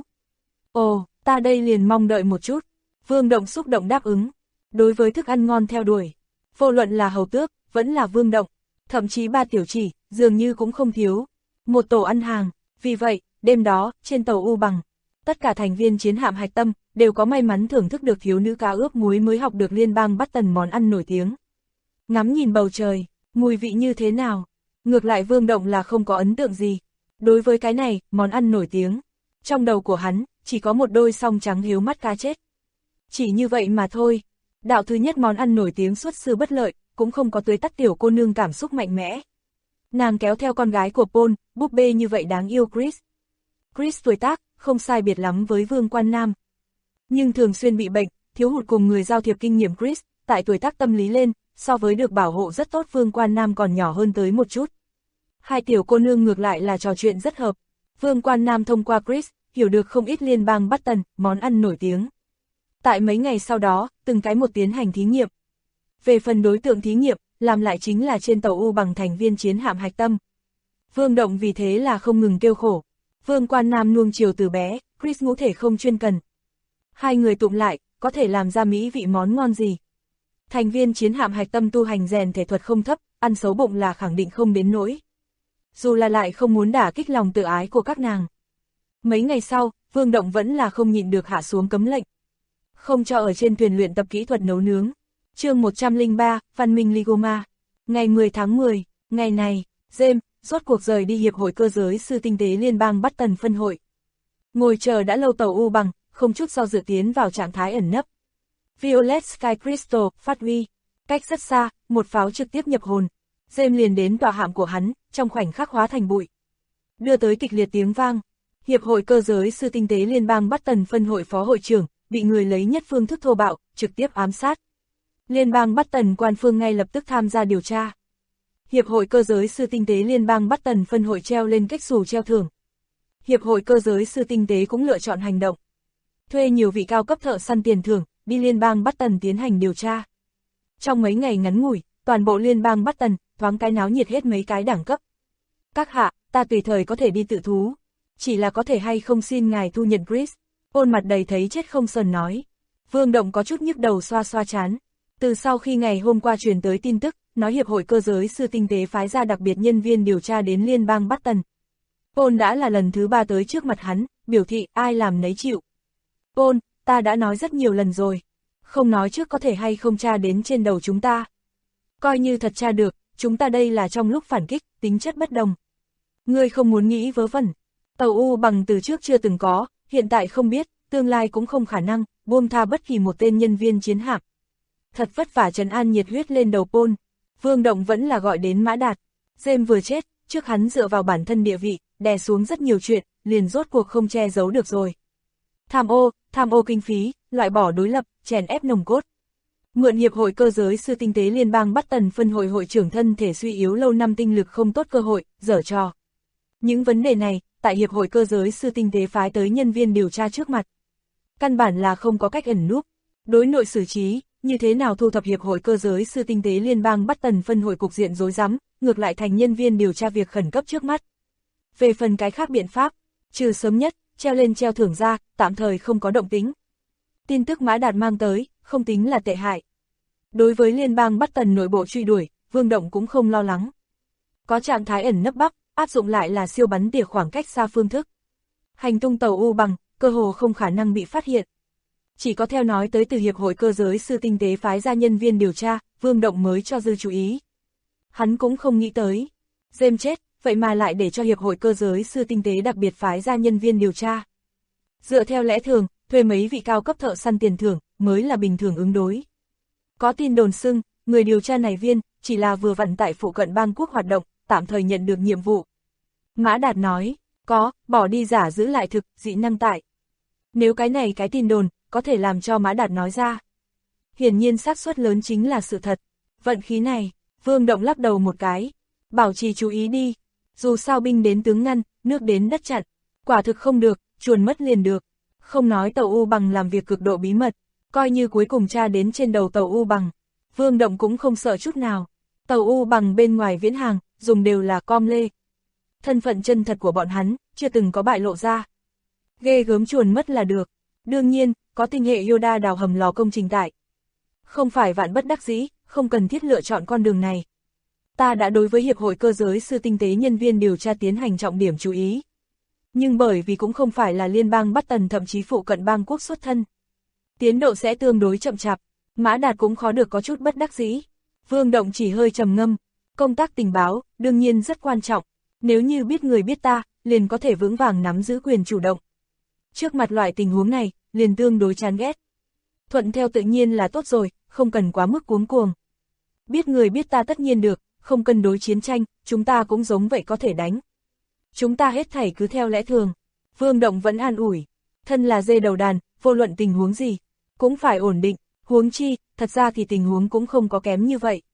Ồ, ta đây liền mong đợi một chút. Vương Động xúc động đáp ứng. Đối với thức ăn ngon theo đuổi, vô luận là hầu tước, vẫn là Vương Động, thậm chí ba tiểu chỉ, dường như cũng không thiếu. Một tổ ăn hàng, vì vậy, đêm đó, trên tàu U bằng, tất cả thành viên chiến hạm hạch tâm, đều có may mắn thưởng thức được thiếu nữ cá ướp muối mới học được liên bang Button món ăn nổi tiếng. Ngắm nhìn bầu trời, mùi vị như thế nào? Ngược lại Vương Động là không có ấn tượng gì. Đối với cái này, món ăn nổi tiếng, trong đầu của hắn, chỉ có một đôi song trắng hiếu mắt cá chết. Chỉ như vậy mà thôi. Đạo thứ nhất món ăn nổi tiếng xuất sư bất lợi, cũng không có tưới tắt tiểu cô nương cảm xúc mạnh mẽ. Nàng kéo theo con gái của Paul, búp bê như vậy đáng yêu Chris. Chris tuổi tác, không sai biệt lắm với Vương Quan Nam. Nhưng thường xuyên bị bệnh, thiếu hụt cùng người giao thiệp kinh nghiệm Chris, tại tuổi tác tâm lý lên, so với được bảo hộ rất tốt Vương Quan Nam còn nhỏ hơn tới một chút. Hai tiểu cô nương ngược lại là trò chuyện rất hợp. Vương Quan Nam thông qua Chris, hiểu được không ít liên bang Button, món ăn nổi tiếng. Tại mấy ngày sau đó, từng cái một tiến hành thí nghiệm. Về phần đối tượng thí nghiệm, làm lại chính là trên tàu U bằng thành viên chiến hạm hạch tâm. Vương Động vì thế là không ngừng kêu khổ. Vương Quan Nam nuông chiều từ bé, Chris ngũ thể không chuyên cần. Hai người tụng lại, có thể làm ra mỹ vị món ngon gì. Thành viên chiến hạm hạch tâm tu hành rèn thể thuật không thấp, ăn xấu bụng là khẳng định không đến nỗi. Dù là lại không muốn đả kích lòng tự ái của các nàng. Mấy ngày sau, Vương Động vẫn là không nhịn được hạ xuống cấm lệnh. Không cho ở trên thuyền luyện tập kỹ thuật nấu nướng. Chương 103, Văn minh Ligoma. Ngày 10 tháng 10, ngày này, James rốt cuộc rời đi Hiệp hội Cơ giới sư tinh tế liên bang Button phân hội. Ngồi chờ đã lâu tàu U bằng, không chút do dự tiến vào trạng thái ẩn nấp. Violet Sky Crystal, phát huy. Cách rất xa, một pháo trực tiếp nhập hồn. James liền đến tòa hạm của hắn, trong khoảnh khắc hóa thành bụi. Đưa tới kịch liệt tiếng vang. Hiệp hội cơ giới sư tinh tế liên bang Button phân hội phó hội trưởng, bị người lấy nhất phương thức thô bạo, trực tiếp ám sát. Liên bang Button quan phương ngay lập tức tham gia điều tra. Hiệp hội cơ giới sư tinh tế liên bang Button phân hội treo lên cách xù treo thưởng. Hiệp hội cơ giới sư tinh tế cũng lựa chọn hành động. Thuê nhiều vị cao cấp thợ săn tiền thưởng, đi liên bang Button tiến hành điều tra. Trong mấy ngày ngắn ngủi, toàn bộ liên bang Button, thoáng cái náo nhiệt hết mấy cái đẳng cấp. Các hạ, ta tùy thời có thể đi tự thú. Chỉ là có thể hay không xin ngài thu nhận Chris. Ôn mặt đầy thấy chết không sờn nói. Vương Động có chút nhức đầu xoa xoa chán. Từ sau khi ngày hôm qua truyền tới tin tức, nói hiệp hội cơ giới sư tinh tế phái ra đặc biệt nhân viên điều tra đến liên bang Button. Ôn đã là lần thứ 3 tới trước mặt hắn, biểu thị ai làm nấy chịu. Ôn, ta đã nói rất nhiều lần rồi. Không nói trước có thể hay không tra đến trên đầu chúng ta. Coi như thật tra được, chúng ta đây là trong lúc phản kích, tính chất bất đồng. Ngươi không muốn nghĩ vớ vẩn. Tàu U bằng từ trước chưa từng có, hiện tại không biết, tương lai cũng không khả năng, buông tha bất kỳ một tên nhân viên chiến hạm. Thật vất vả trấn an nhiệt huyết lên đầu Paul. Vương Động vẫn là gọi đến Mã Đạt. James vừa chết, trước hắn dựa vào bản thân địa vị, đè xuống rất nhiều chuyện, liền rốt cuộc không che giấu được rồi. Tham ô kinh phí, loại bỏ đối lập, chèn ép nòng cốt. Mượn hiệp hội cơ giới sư tinh tế liên bang Button phân hội hội trưởng thân thể suy yếu lâu năm tinh lực không tốt cơ hội, giở trò. Những vấn đề này, tại hiệp hội cơ giới sư tinh tế phái tới nhân viên điều tra trước mặt. Căn bản là không có cách ẩn núp. Đối nội xử trí, như thế nào thu thập hiệp hội cơ giới sư tinh tế liên bang Button phân hội cục diện rối rắm, ngược lại thành nhân viên điều tra việc khẩn cấp trước mắt. Về phần cái khác biện pháp, trừ sớm nhất, treo lên treo thưởng ra, tạm thời không có động tính. Tin tức Mã Đạt mang tới, không tính là tệ hại. Đối với liên bang Button nội bộ truy đuổi, Vương Động cũng không lo lắng. Có trạng thái ẩn nấp bắp, áp dụng lại là siêu bắn tỉa khoảng cách xa phương thức. Hành tung tàu U bằng, cơ hồ không khả năng bị phát hiện. Chỉ có theo nói tới từ hiệp hội cơ giới sư tinh tế phái ra nhân viên điều tra, Vương Động mới cho dư chú ý. Hắn cũng không nghĩ tới. James chết, vậy mà lại để cho hiệp hội cơ giới sư tinh tế đặc biệt phái ra nhân viên điều tra. Dựa theo lẽ thường, thuê mấy vị cao cấp thợ săn tiền thưởng, mới là bình thường ứng đối. Có tin đồn xưng, người điều tra này viên, chỉ là vừa vặn tại phụ cận bang quốc hoạt động, tạm thời nhận được nhiệm vụ. Mã Đạt nói, có, bỏ đi giả giữ lại thực, dị năng tại. Nếu cái này cái tin đồn, có thể làm cho Mã Đạt nói ra. Hiển nhiên xác suất lớn chính là sự thật. Vận khí này, Vương Động lắc đầu một cái. Bảo trì chú ý đi. Dù sao binh đến tướng ngăn, nước đến đất chặn. Quả thực không được, chuồn mất liền được. Không nói tàu U bằng làm việc cực độ bí mật. Coi như cuối cùng tra đến trên đầu tàu U bằng. Vương Động cũng không sợ chút nào. Tàu U bằng bên ngoài viễn hàng, dùng đều là com lê. Thân phận chân thật của bọn hắn, chưa từng có bại lộ ra. Ghê gớm chuồn mất là được. Đương nhiên, có tinh hệ Yoda đào hầm lò công trình tại. Không phải vạn bất đắc dĩ, không cần thiết lựa chọn con đường này. Ta đã đối với hiệp hội cơ giới sư tinh tế nhân viên điều tra tiến hành trọng điểm chú ý. Nhưng bởi vì cũng không phải là liên bang Button thậm chí phụ cận bang quốc xuất thân. Tiến độ sẽ tương đối chậm chạp, Mã Đạt cũng khó được có chút bất đắc dĩ. Vương Động chỉ hơi trầm ngâm, công tác tình báo, đương nhiên rất quan trọng. Nếu như biết người biết ta, liền có thể vững vàng nắm giữ quyền chủ động. Trước mặt loại tình huống này, liền tương đối chán ghét. Thuận theo tự nhiên là tốt rồi, không cần quá mức cuống cuồng. Biết người biết ta tất nhiên được, không cân đối chiến tranh, chúng ta cũng giống vậy có thể đánh. Chúng ta hết thảy cứ theo lẽ thường. Vương Động vẫn an ủi, thân là dê đầu đàn, vô luận tình huống gì, cũng phải ổn định, huống chi, thật ra thì tình huống cũng không có kém như vậy.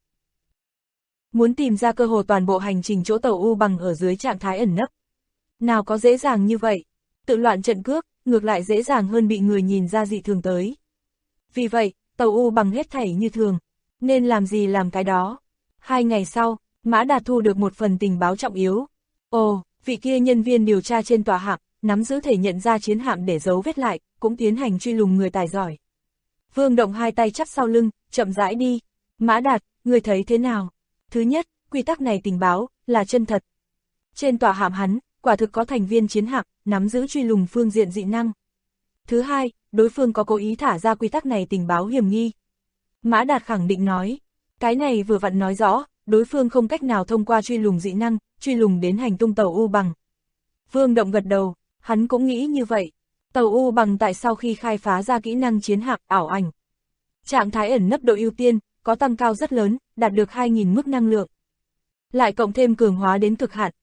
Muốn tìm ra cơ hồ toàn bộ hành trình chỗ tàu U bằng ở dưới trạng thái ẩn nấp. Nào có dễ dàng như vậy, tự loạn trận cước, ngược lại dễ dàng hơn bị người nhìn ra dị thường tới. Vì vậy, tàu U bằng hết thảy như thường, nên làm gì làm cái đó. 2 ngày sau, Mã Đạt thu được một phần tình báo trọng yếu. Ồ, vị kia nhân viên điều tra trên tòa hạm, nắm giữ thể nhận ra chiến hạm để giấu vết lại, cũng tiến hành truy lùng người tài giỏi. Vương Động hai tay chắp sau lưng, chậm rãi đi. Mã Đạt, người thấy thế nào? Thứ nhất, quy tắc này tình báo, là chân thật. Trên tòa hạm hắn, quả thực có thành viên chiến hạm, nắm giữ truy lùng phương diện dị năng. Thứ hai, đối phương có cố ý thả ra quy tắc này tình báo hiểm nghi. Mã Đạt khẳng định nói, cái này vừa vặn nói rõ, đối phương không cách nào thông qua truy lùng dị năng, truy lùng đến hành tung tàu U bằng. Vương Động gật đầu, hắn cũng nghĩ như vậy. Tàu U bằng tại sau khi khai phá ra kỹ năng chiến hạm ảo ảnh. Trạng thái ẩn nấp độ ưu tiên, có tăng cao rất lớn, đạt được 2.000 mức năng lượng. Lại cộng thêm cường hóa đến cực hạn,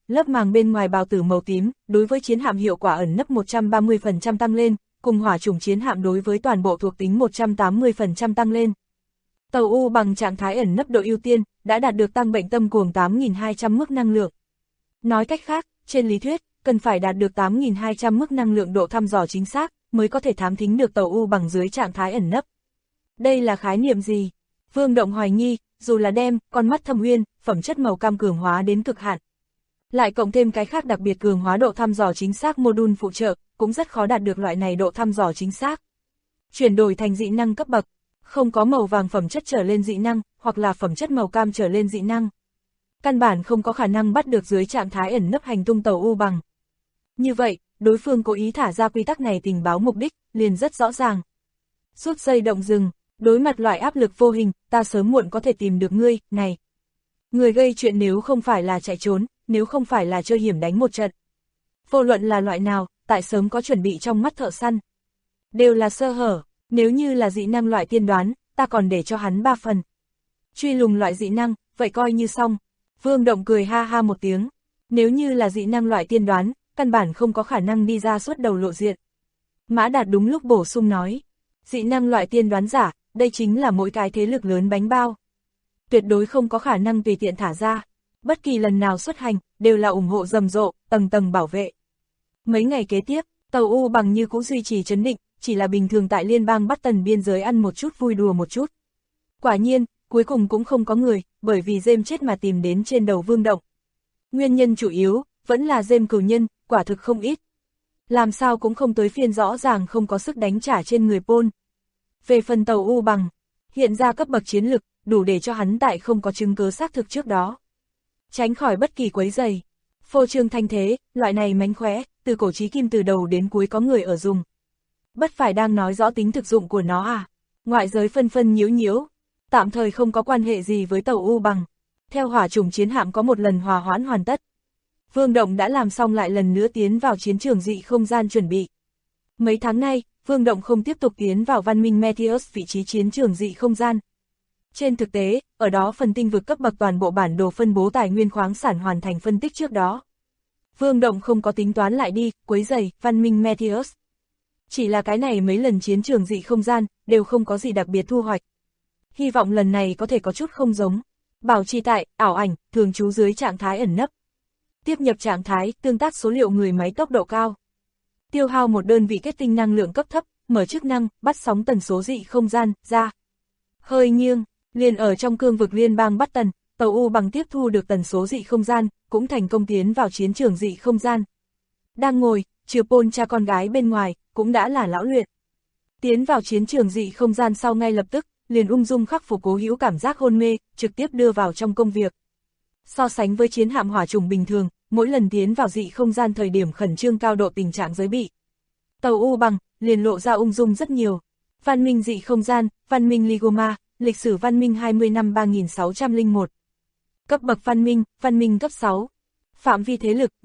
lớp màng bên ngoài bào tử màu tím, đối với chiến hạm hiệu quả ẩn nấp 130% tăng lên, cùng hỏa chủng chiến hạm đối với toàn bộ thuộc tính 180% tăng lên. Tàu U bằng trạng thái ẩn nấp độ ưu tiên, đã đạt được tăng bệnh tâm cuồng 8.200 mức năng lượng. Nói cách khác, trên lý thuyết, cần phải đạt được 8.200 mức năng lượng độ thăm dò chính xác, mới có thể thám thính được tàu U bằng dưới trạng thái ẩn nấp. Đây là khái niệm gì? Vương Động hoài nghi, dù là đem con mắt thâm uyên, phẩm chất màu cam cường hóa đến cực hạn, lại cộng thêm cái khác đặc biệt cường hóa độ thăm dò chính xác module phụ trợ, cũng rất khó đạt được loại này độ thăm dò chính xác. Chuyển đổi thành dị năng cấp bậc, không có màu vàng phẩm chất trở lên dị năng, hoặc là phẩm chất màu cam trở lên dị năng. Căn bản không có khả năng bắt được dưới trạng thái ẩn nấp hành tung tàu U bằng. Như vậy, đối phương cố ý thả ra quy tắc này tình báo mục đích, liền rất rõ ràng. Rút dây động rừng, đối mặt loại áp lực vô hình, ta sớm muộn có thể tìm được ngươi, này. Người gây chuyện nếu không phải là chạy trốn, nếu không phải là chơi hiểm đánh một trận. Vô luận là loại nào, tại sớm có chuẩn bị trong mắt thợ săn. Đều là sơ hở, nếu như là dị năng loại tiên đoán, ta còn để cho hắn 3 phần. Truy lùng loại dị năng, vậy coi như xong. Vương Động cười ha ha một tiếng. Nếu như là dị năng loại tiên đoán, căn bản không có khả năng đi ra suốt đầu lộ diện. Mã Đạt đúng lúc bổ sung nói. Dị năng loại tiên đoán giả, đây chính là mỗi cái thế lực lớn bánh bao. Tuyệt đối không có khả năng tùy tiện thả ra. Bất kỳ lần nào xuất hành, đều là ủng hộ rầm rộ, tầng tầng bảo vệ. Mấy ngày kế tiếp, tàu U bằng như cũng duy trì trấn định, chỉ là bình thường tại liên bang Bắc Tần biên giới ăn một chút vui đùa một chút. Quả nhiên, cuối cùng cũng không có người, bởi vì James chết mà tìm đến trên đầu Vương Động. Nguyên nhân chủ yếu, vẫn là James cừu nhân, quả thực không ít. Làm sao cũng không tới phiên rõ ràng không có sức đánh trả trên người Paul. Về phần tàu U bằng, hiện ra cấp bậc chiến lực, đủ để cho hắn tại không có chứng cứ xác thực trước đó. Tránh khỏi bất kỳ quấy rầy. Phô trương thanh thế, loại này mánh khóe, từ cổ chí kim từ đầu đến cuối có người ở dùng. Bất phải đang nói rõ tính thực dụng của nó à? Ngoại giới phân phân nhiễu nhiễu, tạm thời không có quan hệ gì với tàu U bằng. Theo hỏa chủng chiến hạm có một lần hòa hoãn hoàn tất. Vương Động đã làm xong lại lần nữa tiến vào chiến trường dị không gian chuẩn bị. Mấy tháng nay, Vương Động không tiếp tục tiến vào văn minh Meteus vị trí chiến trường dị không gian. Trên thực tế, ở đó phần tinh vực cấp bậc toàn bộ bản đồ phân bố tài nguyên khoáng sản hoàn thành phân tích trước đó. Vương Động không có tính toán lại đi, quấy rầy, văn minh Meteus. Chỉ là cái này mấy lần chiến trường dị không gian, đều không có gì đặc biệt thu hoạch. Hy vọng lần này có thể có chút không giống. Bảo trì tại, ảo ảnh, thường trú dưới trạng thái ẩn nấp. Tiếp nhập trạng thái, tương tác số liệu người máy tốc độ cao. Tiêu hao một đơn vị kết tinh năng lượng cấp thấp, mở chức năng, bắt sóng tần số dị không gian, ra. Hơi nghiêng, liền ở trong cương vực liên bang Bắc Tần, tàu U bằng tiếp thu được tần số dị không gian, cũng thành công tiến vào chiến trường dị không gian. Đang ngồi, trừ Paul cha con gái bên ngoài, cũng đã là lão luyện. Tiến vào chiến trường dị không gian sau ngay lập tức, liền ung dung khắc phục cố hữu cảm giác hôn mê, trực tiếp đưa vào trong công việc. So sánh với chiến hạm hỏa chủng bình thường, mỗi lần tiến vào dị không gian thời điểm khẩn trương cao độ tình trạng giới bị. Tàu U bằng, liền lộ ra ung dung rất nhiều. Văn minh dị không gian, văn minh Ligoma, lịch sử văn minh 20 năm 3601. Cấp bậc văn minh cấp 6. Phạm vi thế lực,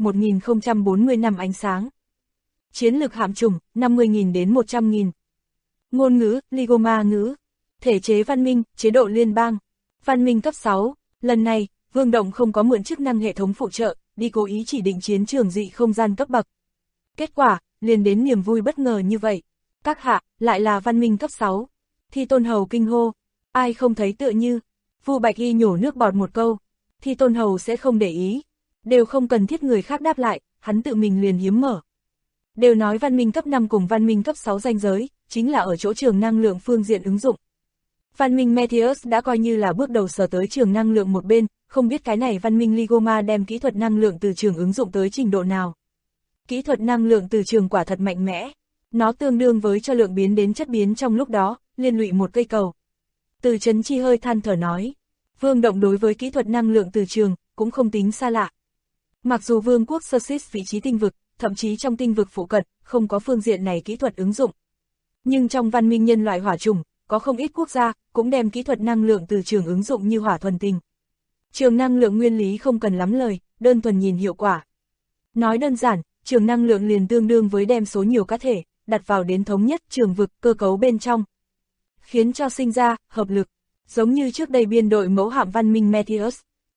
1040 năm ánh sáng. Chiến lực hạm chủng, 50.000 đến 100.000. Ngôn ngữ, Ligoma ngữ. Thể chế văn minh, chế độ liên bang. Văn minh cấp 6, lần này, Vương Động không có mượn chức năng hệ thống phụ trợ, đi cố ý chỉ định chiến trường dị không gian cấp bậc. Kết quả, liền đến niềm vui bất ngờ như vậy. Các hạ, lại là văn minh cấp 6. Thi Tôn Hầu kinh hô, ai không thấy tựa như. Vu Bạch Y nhổ nước bọt một câu, Thi Tôn Hầu sẽ không để ý. Đều không cần thiết người khác đáp lại, hắn tự mình liền hiếm mở. Đều nói văn minh cấp 5 cùng văn minh cấp 6 ranh giới, chính là ở chỗ trường năng lượng phương diện ứng dụng. Văn minh Meteus đã coi như là bước đầu sở tới trường năng lượng một bên, không biết cái này văn minh Ligoma đem kỹ thuật năng lượng từ trường ứng dụng tới trình độ nào. Kỹ thuật năng lượng từ trường quả thật mạnh mẽ, nó tương đương với cho lượng biến đến chất biến trong lúc đó, liên lụy một cây cầu. Từ Trấn Chi hơi than thở nói, Vương Động đối với kỹ thuật năng lượng từ trường, cũng không tính xa lạ. Mặc dù Vương quốc Sursis vị trí tinh vực, thậm chí trong tinh vực phụ cận, không có phương diện này kỹ thuật ứng dụng. Nhưng trong văn minh nhân loại hỏa chủng, có không ít quốc gia, cũng đem kỹ thuật năng lượng từ trường ứng dụng như hỏa thuần tình. Trường năng lượng nguyên lý không cần lắm lời, đơn thuần nhìn hiệu quả. Nói đơn giản, trường năng lượng liền tương đương với đem số nhiều cá thể, đặt vào đến thống nhất trường vực cơ cấu bên trong. Khiến cho sinh ra, hợp lực, giống như trước đây biên đội mẫu hạm văn minh Meteus.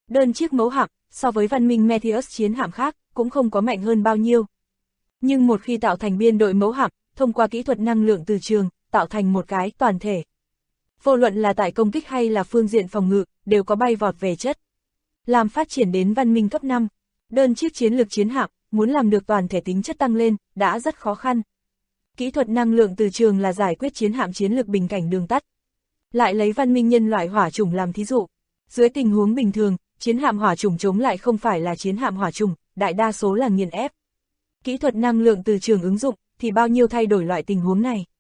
Đơn chiếc mẫu hạm, so với văn minh Meteus chiến hạm khác, cũng không có mạnh hơn bao nhiêu. Nhưng một khi tạo thành biên đội mẫu hạm, thông qua kỹ thuật năng lượng từ trường, tạo thành một cái toàn thể. Vô luận là tại công kích hay là phương diện phòng ngự, đều có bay vọt về chất. Làm phát triển đến văn minh cấp 5, đơn chiếc chiến lược chiến hạm, muốn làm được toàn thể tính chất tăng lên, đã rất khó khăn. Kỹ thuật năng lượng từ trường là giải quyết chiến hạm chiến lược bình cảnh đường tắt. Lại lấy văn minh nhân loại hỏa chủng làm thí dụ. Dưới tình huống bình thường, chiến hạm hỏa chủng chống lại không phải là chiến hạm hỏa chủng, đại đa số là nghiền ép. Kỹ thuật năng lượng từ trường ứng dụng, thì bao nhiêu thay đổi loại tình huống này.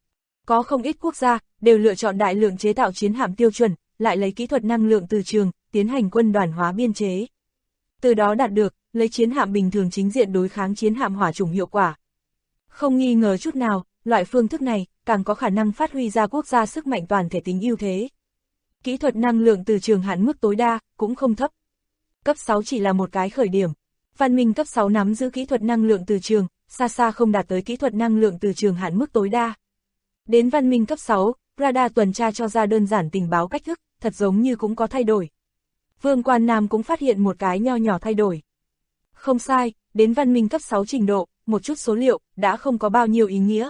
Có không ít quốc gia, đều lựa chọn đại lượng chế tạo chiến hạm tiêu chuẩn, lại lấy kỹ thuật năng lượng từ trường, tiến hành quân đoàn hóa biên chế. Từ đó đạt được, lấy chiến hạm bình thường chính diện đối kháng chiến hạm hỏa chủng hiệu quả. Không nghi ngờ chút nào, loại phương thức này, càng có khả năng phát huy ra quốc gia sức mạnh toàn thể tính ưu thế. Kỹ thuật năng lượng từ trường hạn mức tối đa, cũng không thấp. Cấp 6 chỉ là một cái khởi điểm. Văn minh cấp 6 nắm giữ kỹ thuật năng lượng từ trường, xa xa không đạt tới kỹ thuật năng lượng từ trường hạn mức tối đa. Đến văn minh cấp 6, radar tuần tra cho ra đơn giản tình báo cách thức, thật giống như cũng có thay đổi. Vương Quan Nam cũng phát hiện một cái nho nhỏ thay đổi. Không sai, đến văn minh cấp 6 trình độ, một chút số liệu, đã không có bao nhiêu ý nghĩa.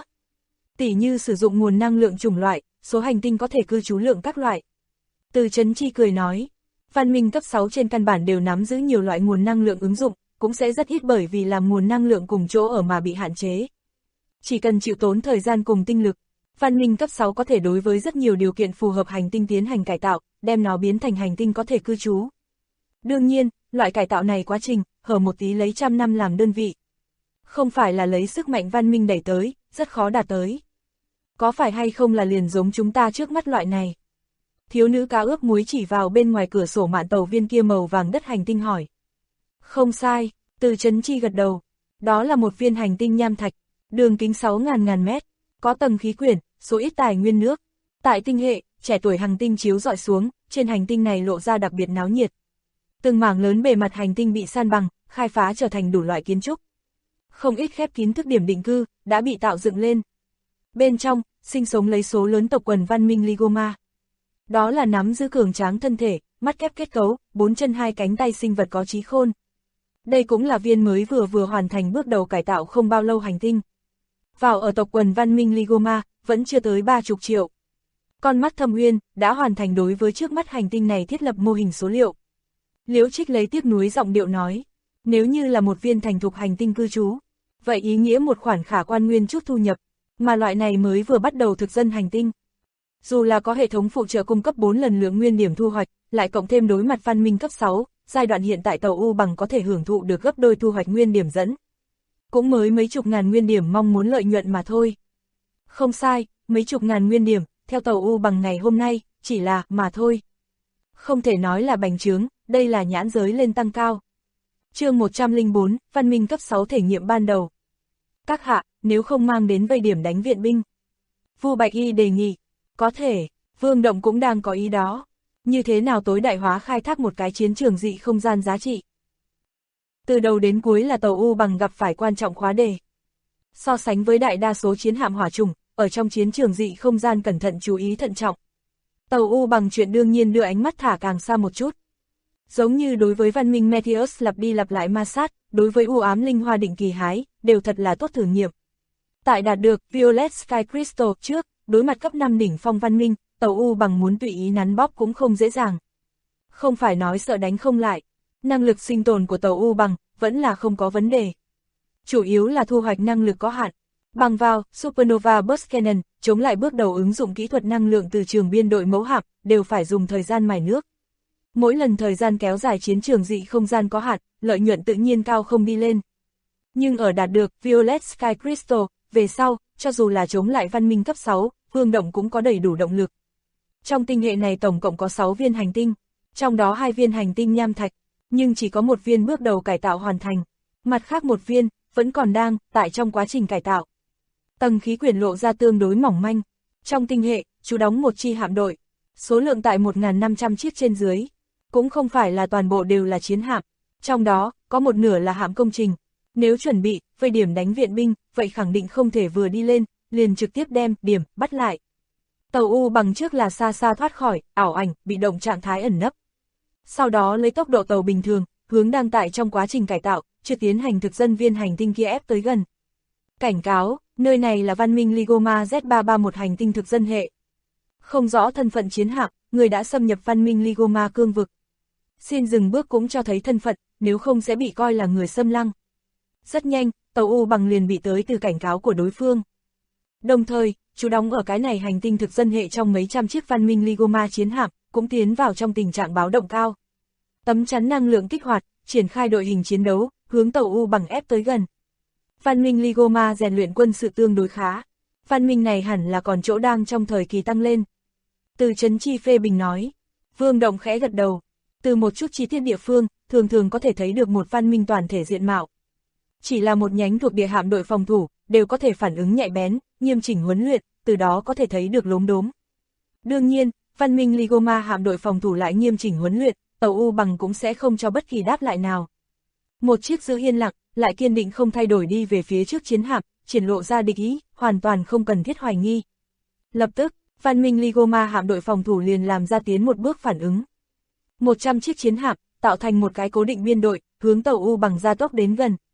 Tỉ như sử dụng nguồn năng lượng chủng loại, số hành tinh có thể cư trú lượng các loại. Từ Chấn Chi cười nói, văn minh cấp 6 trên căn bản đều nắm giữ nhiều loại nguồn năng lượng ứng dụng, cũng sẽ rất ít bởi vì làm nguồn năng lượng cùng chỗ ở mà bị hạn chế. Chỉ cần chịu tốn thời gian cùng tinh lực, văn minh cấp 6 có thể đối với rất nhiều điều kiện phù hợp hành tinh tiến hành cải tạo, đem nó biến thành hành tinh có thể cư trú. Đương nhiên, loại cải tạo này quá trình, hở một tí lấy 100 năm làm đơn vị. Không phải là lấy sức mạnh văn minh đẩy tới, rất khó đạt tới. Có phải hay không là liền giống chúng ta trước mắt loại này? Thiếu nữ cá ướp muối chỉ vào bên ngoài cửa sổ mạn tàu viên kia màu vàng đất hành tinh hỏi. Không sai, Từ Chấn Chi gật đầu. Đó là một viên hành tinh nham thạch, đường kính 6.000 mét, có tầng khí quyển, số ít tài nguyên nước. Tại tinh hệ, trẻ tuổi hành tinh chiếu rọi xuống, trên hành tinh này lộ ra đặc biệt náo nhiệt. Từng mảng lớn bề mặt hành tinh bị san bằng, khai phá trở thành đủ loại kiến trúc. Không ít khép kín thức điểm định cư, đã bị tạo dựng lên. Bên trong, sinh sống lấy số lớn tộc quần văn minh Ligoma. Đó là nắm giữ cường tráng thân thể, mắt kép kết cấu, 4 chân 2 cánh tay sinh vật có trí khôn. Đây cũng là viên mới vừa hoàn thành bước đầu cải tạo không bao lâu hành tinh. Vào ở tộc quần văn minh Ligoma, vẫn chưa tới 30 triệu. Con mắt Thâm Uyên đã hoàn thành đối với trước mắt hành tinh này thiết lập mô hình số liệu. Liễu Trích lấy tiếc nuối giọng điệu nói, nếu như là một viên thành thục hành tinh cư trú, vậy ý nghĩa một khoản khả quan nguyên chút thu nhập, mà loại này mới vừa bắt đầu thực dân hành tinh. Dù là có hệ thống phụ trợ cung cấp 4 lần lượng nguyên điểm thu hoạch, lại cộng thêm đối mặt văn minh cấp 6, giai đoạn hiện tại tàu U bằng có thể hưởng thụ được gấp đôi thu hoạch nguyên điểm dẫn. Cũng mới mấy chục ngàn nguyên điểm mong muốn lợi nhuận mà thôi. Không sai, mấy chục ngàn nguyên điểm, theo tàu U bằng ngày hôm nay, chỉ là mà thôi. Không thể nói là bành trướng, đây là nhãn giới lên tăng cao. Chương 104, văn minh cấp 6 thể nghiệm ban đầu. Các hạ, nếu không mang đến vây điểm đánh viện binh. Vu Bạch Y đề nghị, có thể, Vương Động cũng đang có ý đó. Như thế nào tối đại hóa khai thác một cái chiến trường dị không gian giá trị. Từ đầu đến cuối là tàu U bằng gặp phải quan trọng khóa đề. So sánh với đại đa số chiến hạm hỏa trùng, ở trong chiến trường dị không gian cẩn thận chú ý thận trọng. Tàu U bằng chuyện đương nhiên đưa ánh mắt thả càng xa một chút. Giống như đối với văn minh Meteus lặp đi lặp lại ma sát, đối với u ám linh hoa định kỳ hái, đều thật là tốt thử nghiệm. Tại đạt được Violet Sky Crystal trước, đối mặt cấp 5 đỉnh phong văn minh, tàu U bằng muốn tùy ý nắn bóp cũng không dễ dàng. Không phải nói sợ đánh không lại, năng lực sinh tồn của tàu U bằng, vẫn là không có vấn đề. Chủ yếu là thu hoạch năng lực có hạn. Bằng vào Supernova Burst Cannon, chống lại bước đầu ứng dụng kỹ thuật năng lượng từ trường biên đội mẫu hạm, đều phải dùng thời gian mài nước. Mỗi lần thời gian kéo dài chiến trường dị không gian có hạn, lợi nhuận tự nhiên cao không đi lên. Nhưng ở đạt được Violet Sky Crystal, về sau, cho dù là chống lại văn minh cấp 6, Vương Động cũng có đầy đủ động lực. Trong tinh hệ này tổng cộng có 6 viên hành tinh, trong đó 2 viên hành tinh nham thạch, nhưng chỉ có một viên bước đầu cải tạo hoàn thành, mặt khác một viên, vẫn còn đang, tại trong quá trình cải tạo. Tầng khí quyển lộ ra tương đối mỏng manh, trong tinh hệ, chú đóng một chi hạm đội, số lượng tại 1.500 chiếc trên dưới, cũng không phải là toàn bộ đều là chiến hạm, trong đó, có một nửa là hạm công trình. Nếu chuẩn bị, vây điểm đánh viện binh, vậy khẳng định không thể vừa đi lên, liền trực tiếp đem, điểm, bắt lại. Tàu U bằng trước là xa xa thoát khỏi, ảo ảnh, bị động trạng thái ẩn nấp. Sau đó lấy tốc độ tàu bình thường, hướng đang tại trong quá trình cải tạo, chưa tiến hành thực dân viên hành tinh kia ép tới gần. Cảnh cáo, nơi này là văn minh Ligoma Z331 hành tinh thực dân hệ. Không rõ thân phận chiến hạm, người đã xâm nhập văn minh Ligoma cương vực. Xin dừng bước cũng cho thấy thân phận, nếu không sẽ bị coi là người xâm lăng. Rất nhanh, tàu U bằng liền bị tới từ cảnh cáo của đối phương. Đồng thời, chú đóng ở cái này hành tinh thực dân hệ trong mấy trăm chiếc văn minh Ligoma chiến hạm, cũng tiến vào trong tình trạng báo động cao. Tấm chắn năng lượng kích hoạt, triển khai đội hình chiến đấu, hướng tàu U bằng ép tới gần. Văn minh Ligoma rèn luyện quân sự tương đối khá. Văn minh này hẳn là còn chỗ đang trong thời kỳ tăng lên. Từ Trấn Chi phê bình nói. Vương Động khẽ gật đầu. Từ một chút chi tiết địa phương, thường thường có thể thấy được một văn minh toàn thể diện mạo. Chỉ là một nhánh thuộc địa hạm đội phòng thủ, đều có thể phản ứng nhạy bén, nghiêm chỉnh huấn luyện, từ đó có thể thấy được lốm đốm. Đương nhiên, văn minh Ligoma hạm đội phòng thủ lại nghiêm chỉnh huấn luyện, tàu U bằng cũng sẽ không cho bất kỳ đáp lại nào. Một chiếc giữ yên lặng, lại kiên định không thay đổi đi về phía trước chiến hạm, triển lộ ra địch ý, hoàn toàn không cần thiết hoài nghi. Lập tức, văn minh Ligoma hạm đội phòng thủ liền làm ra tiến một bước phản ứng. 100 chiếc chiến hạm, tạo thành một cái cố định biên đội, hướng tàu U bằng gia tốc đến gần.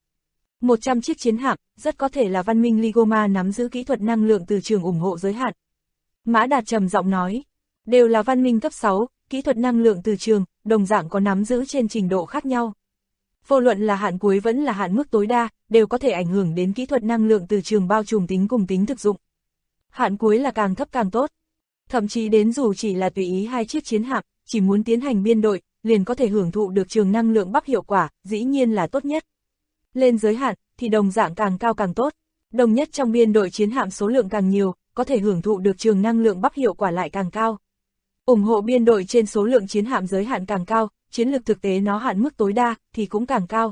100 chiếc chiến hạm, rất có thể là văn minh Ligoma nắm giữ kỹ thuật năng lượng từ trường ủng hộ giới hạn. Mã Đạt trầm giọng nói, đều là văn minh cấp 6, kỹ thuật năng lượng từ trường, đồng dạng có nắm giữ trên trình độ khác nhau. Vô luận là hạn cuối vẫn là hạn mức tối đa, đều có thể ảnh hưởng đến kỹ thuật năng lượng từ trường bao trùm tính cùng tính thực dụng. Hạn cuối là càng thấp càng tốt. Thậm chí đến dù chỉ là tùy ý 2 chiếc chiến hạm, chỉ muốn tiến hành biên đội, liền có thể hưởng thụ được trường năng lượng bắc hiệu quả, dĩ nhiên là tốt nhất. Lên giới hạn, thì đồng dạng càng cao càng tốt. Đồng nhất trong biên đội chiến hạm số lượng càng nhiều, có thể hưởng thụ được trường năng lượng bắc hiệu quả lại càng cao. Ủng hộ biên đội trên số lượng chiến hạm giới hạn càng cao, chiến lược thực tế nó hạn mức tối đa, thì cũng càng cao.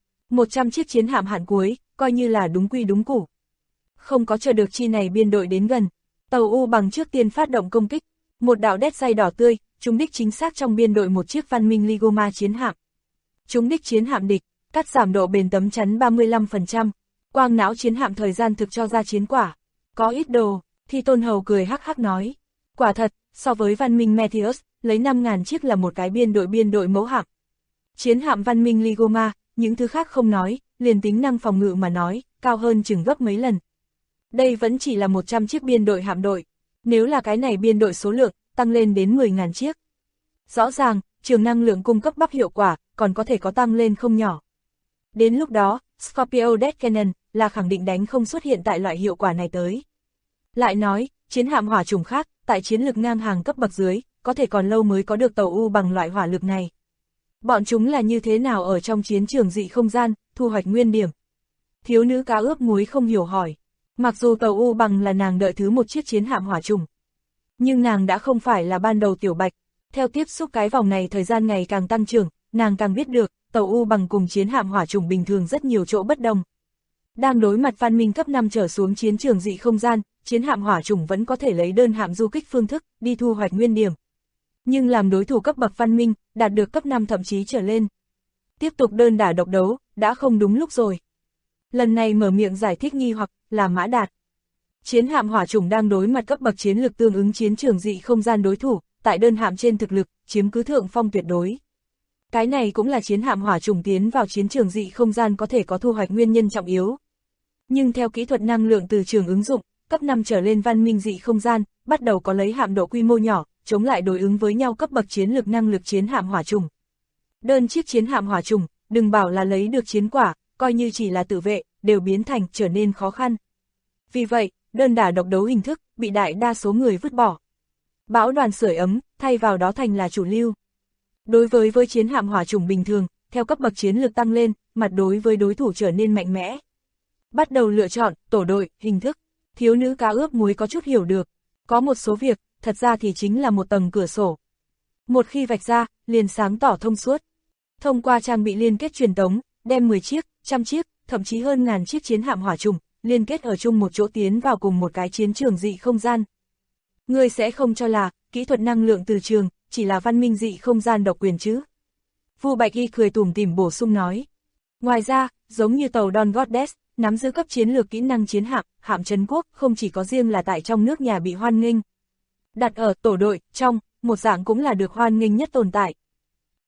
100 chiếc chiến hạm hạn cuối, coi như là đúng quy đúng củ. Không có chờ được chi này biên đội đến gần, tàu U bằng trước tiên phát động công kích, một đạo đét say đỏ tươi, trúng đích chính xác trong biên đội một chiếc văn minh Ligoma chiến hạm. Trúng đích chiến hạm địch, cắt giảm độ bền tấm chắn 35%, quang não chiến hạm thời gian thực cho ra chiến quả. Có ít đồ, Thi Tôn Hầu cười hắc hắc nói. Quả thật, so với văn minh Meteus, lấy 5.000 chiếc là một cái biên đội mẫu hạm. Chiến hạm văn minh Ligoma, những thứ khác không nói, liền tính năng phòng ngự mà nói, cao hơn chừng gấp mấy lần. Đây vẫn chỉ là 100 chiếc biên đội hạm đội, nếu là cái này biên đội số lượng, tăng lên đến 10.000 chiếc. Rõ ràng, trường năng lượng cung cấp bắc hiệu quả, còn có thể có tăng lên không nhỏ. Đến lúc đó, Scorpio Death Cannon là khẳng định đánh không xuất hiện tại loại hiệu quả này tới. Lại nói, chiến hạm hỏa chủng khác, tại chiến lực ngang hàng cấp bậc dưới, có thể còn lâu mới có được tàu U bằng loại hỏa lực này. Bọn chúng là như thế nào ở trong chiến trường dị không gian, thu hoạch nguyên điểm? Thiếu nữ cá ướp muối không hiểu hỏi. Mặc dù tàu U bằng là nàng đợi thứ một chiếc chiến hạm hỏa chủng, nhưng nàng đã không phải là ban đầu tiểu bạch. Theo tiếp xúc cái vòng này thời gian ngày càng tăng trưởng, nàng càng biết được, tàu U bằng cùng chiến hạm hỏa chủng bình thường rất nhiều chỗ bất đồng. Đang đối mặt văn minh cấp 5 trở xuống chiến trường dị không gian, chiến hạm hỏa chủng vẫn có thể lấy đơn hạm du kích phương thức, đi thu hoạch nguyên điểm. Nhưng làm đối thủ cấp bậc văn minh, đạt được cấp 5 thậm chí trở lên. Tiếp tục đơn đả độc đấu, đã không đúng lúc rồi. Lần này mở miệng giải thích nghi hoặc là Mã Đạt. Chiến hạm hỏa chủng đang đối mặt cấp bậc chiến lực tương ứng chiến trường dị không gian đối thủ, tại đơn hạm trên thực lực, chiếm cứ thượng phong tuyệt đối. Cái này cũng là chiến hạm hỏa chủng tiến vào chiến trường dị không gian có thể có thu hoạch nguyên nhân trọng yếu. Nhưng theo kỹ thuật năng lượng từ trường ứng dụng, cấp 5 trở lên văn minh dị không gian, bắt đầu có lấy hạm độ quy mô nhỏ, chống lại đối ứng với nhau cấp bậc chiến lược năng lực chiến hạm hỏa chủng. Đơn chiếc chiến hạm hỏa chủng, đừng bảo là lấy được chiến quả, coi như chỉ là tự vệ, đều biến thành trở nên khó khăn. Vì vậy, đơn đả độc đấu hình thức, bị đại đa số người vứt bỏ. Bão đoàn sưởi ấm, thay vào đó thành là chủ lưu. Đối với chiến hạm hỏa chủng bình thường, theo cấp bậc chiến lược tăng lên, mặt đối với đối thủ trở nên mạnh mẽ. Bắt đầu lựa chọn, tổ đội, hình thức. Thiếu nữ cá ướp muối có chút hiểu được. Có một số việc, thật ra thì chính là một tầng cửa sổ. Một khi vạch ra, liền sáng tỏ thông suốt. Thông qua trang bị liên kết truyền tống, đem 10 chiếc, trăm chiếc, thậm chí hơn ngàn chiếc chiến hạm hỏa chủng, liên kết ở chung một chỗ tiến vào cùng một cái chiến trường dị không gian. Ngươi sẽ không cho là, kỹ thuật năng lượng từ trường, chỉ là văn minh dị không gian độc quyền chứ. Vu Bạch Y cười tủm tỉm bổ sung nói. Ngoài ra, giống như tàu Dawn Goddess, nắm giữ cấp chiến lược kỹ năng chiến hạm, hạm trấn quốc, không chỉ có riêng là tại trong nước nhà bị hoan nghênh. Đặt ở tổ đội, trong, một dạng cũng là được hoan nghênh nhất tồn tại.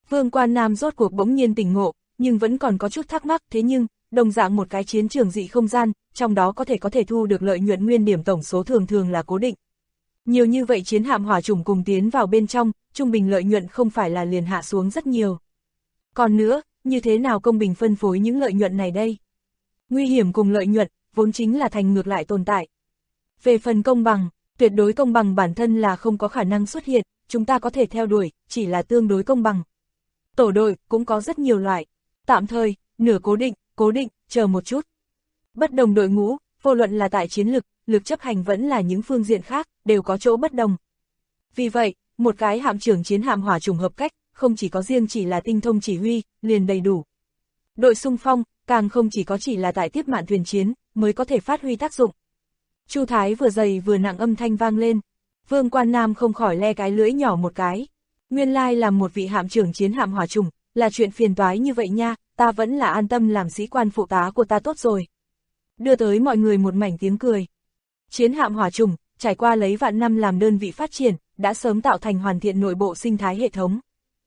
Vương Quan Nam rốt cuộc bỗng nhiên tỉnh ngộ, nhưng vẫn còn có chút thắc mắc, thế nhưng, đồng dạng một cái chiến trường dị không gian, trong đó có thể thu được lợi nhuận nguyên điểm tổng số thường là cố định. Nhiều như vậy chiến hạm hỏa chủng cùng tiến vào bên trong, trung bình lợi nhuận không phải là liền hạ xuống rất nhiều. Còn nữa, như thế nào công bình phân phối những lợi nhuận này đây? Nguy hiểm cùng lợi nhuận, vốn chính là thành ngược lại tồn tại. Về phần công bằng, tuyệt đối công bằng bản thân là không có khả năng xuất hiện, chúng ta có thể theo đuổi, chỉ là tương đối công bằng. Tổ đội cũng có rất nhiều loại, tạm thời, nửa cố định, chờ một chút. Bất đồng đội ngũ, vô luận là tại chiến lực chấp hành vẫn là những phương diện khác, đều có chỗ bất đồng. Vì vậy, một cái hạm trưởng chiến hạm hỏa chủng hợp cách, không chỉ có riêng chỉ là tinh thông chỉ huy, liền đầy đủ. Đội xung phong, càng không chỉ có chỉ là tại tiếp mạn thuyền chiến, mới có thể phát huy tác dụng. Chu Thái vừa dày vừa nặng âm thanh vang lên, Vương Quan Nam không khỏi le cái lưỡi nhỏ một cái. Nguyên lai làm một vị hạm trưởng chiến hạm hỏa chủng, là chuyện phiền toái như vậy nha, ta vẫn là an tâm làm sĩ quan phụ tá của ta tốt rồi. Đưa tới mọi người một mảnh tiếng cười. Chiến hạm hỏa chủng, trải qua lấy vạn năm làm đơn vị phát triển, đã sớm tạo thành hoàn thiện nội bộ sinh thái hệ thống.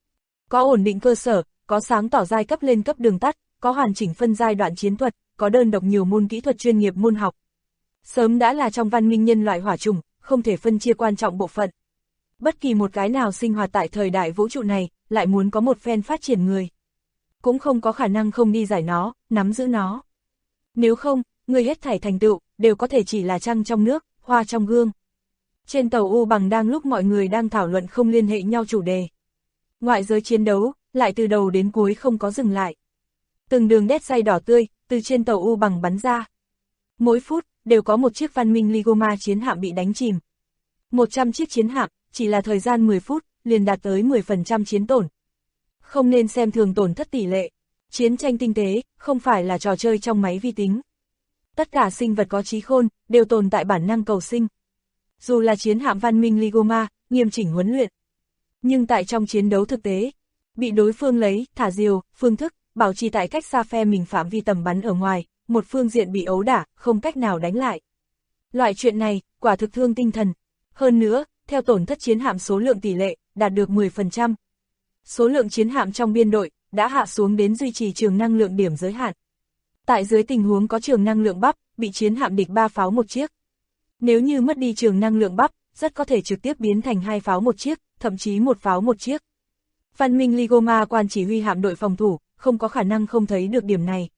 Có ổn định cơ sở, có sáng tỏ giai cấp lên cấp đường tắt, có hoàn chỉnh phân giai đoạn chiến thuật, có đơn độc nhiều môn kỹ thuật chuyên nghiệp môn học. Sớm đã là trong văn minh nhân loại hỏa chủng, không thể phân chia quan trọng bộ phận. Bất kỳ một cái nào sinh hoạt tại thời đại vũ trụ này, lại muốn có một phen phát triển người. Cũng không có khả năng không đi giải nó, nắm giữ nó. Nếu không, người hết thảy thành tựu, đều có thể chỉ là trăng trong nước, hoa trong gương. Trên tàu U Bằng đang lúc mọi người đang thảo luận không liên hệ nhau chủ đề. Ngoại giới chiến đấu, lại từ đầu đến cuối không có dừng lại. Từng đường đét say đỏ tươi, từ trên tàu U Bằng bắn ra. Mỗi phút, đều có một chiếc văn minh Ligoma chiến hạm bị đánh chìm. 100 chiếc chiến hạm, chỉ là thời gian 10 phút, liền đạt tới 10% chiến tổn. Không nên xem thường tổn thất tỷ lệ. Chiến tranh tinh tế, không phải là trò chơi trong máy vi tính. Tất cả sinh vật có trí khôn, đều tồn tại bản năng cầu sinh. Dù là chiến hạm văn minh Ligoma, nghiêm chỉnh huấn luyện. Nhưng tại trong chiến đấu thực tế, bị đối phương lấy, thả diều, phương thức, bảo trì tại cách xa phe mình phạm vi tầm bắn ở ngoài, một phương diện bị ấu đả, không cách nào đánh lại. Loại chuyện này, quả thực thương tinh thần. Hơn nữa, theo tổn thất chiến hạm số lượng tỷ lệ, đạt được 10%. Số lượng chiến hạm trong biên đội, đã hạ xuống đến duy trì trường năng lượng điểm giới hạn. Tại dưới tình huống có trường năng lượng bắp, bị chiến hạm địch 3 pháo một chiếc. Nếu như mất đi trường năng lượng bắp, rất có thể trực tiếp biến thành 2 pháo một chiếc, thậm chí 1 pháo một chiếc. Văn minh Ligoma quan chỉ huy hạm đội phòng thủ, không có khả năng không thấy được điểm này.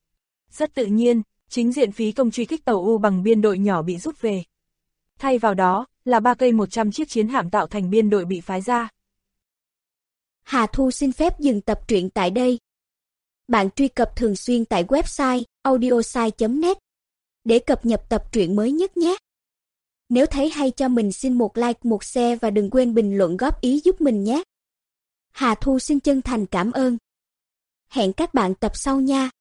Rất tự nhiên, chính diện phí công truy kích tàu U Bằng biên đội nhỏ bị rút về. Thay vào đó, là 3 cây 100 chiếc chiến hạm tạo thành biên đội bị phái ra. Hà Thu xin phép dừng tập truyện tại đây. Bạn truy cập thường xuyên tại website audiosai.net để cập nhật tập truyện mới nhất nhé. Nếu thấy hay cho mình xin một like, một share và đừng quên bình luận góp ý giúp mình nhé. Hà Thu xin chân thành cảm ơn. Hẹn các bạn tập sau nha.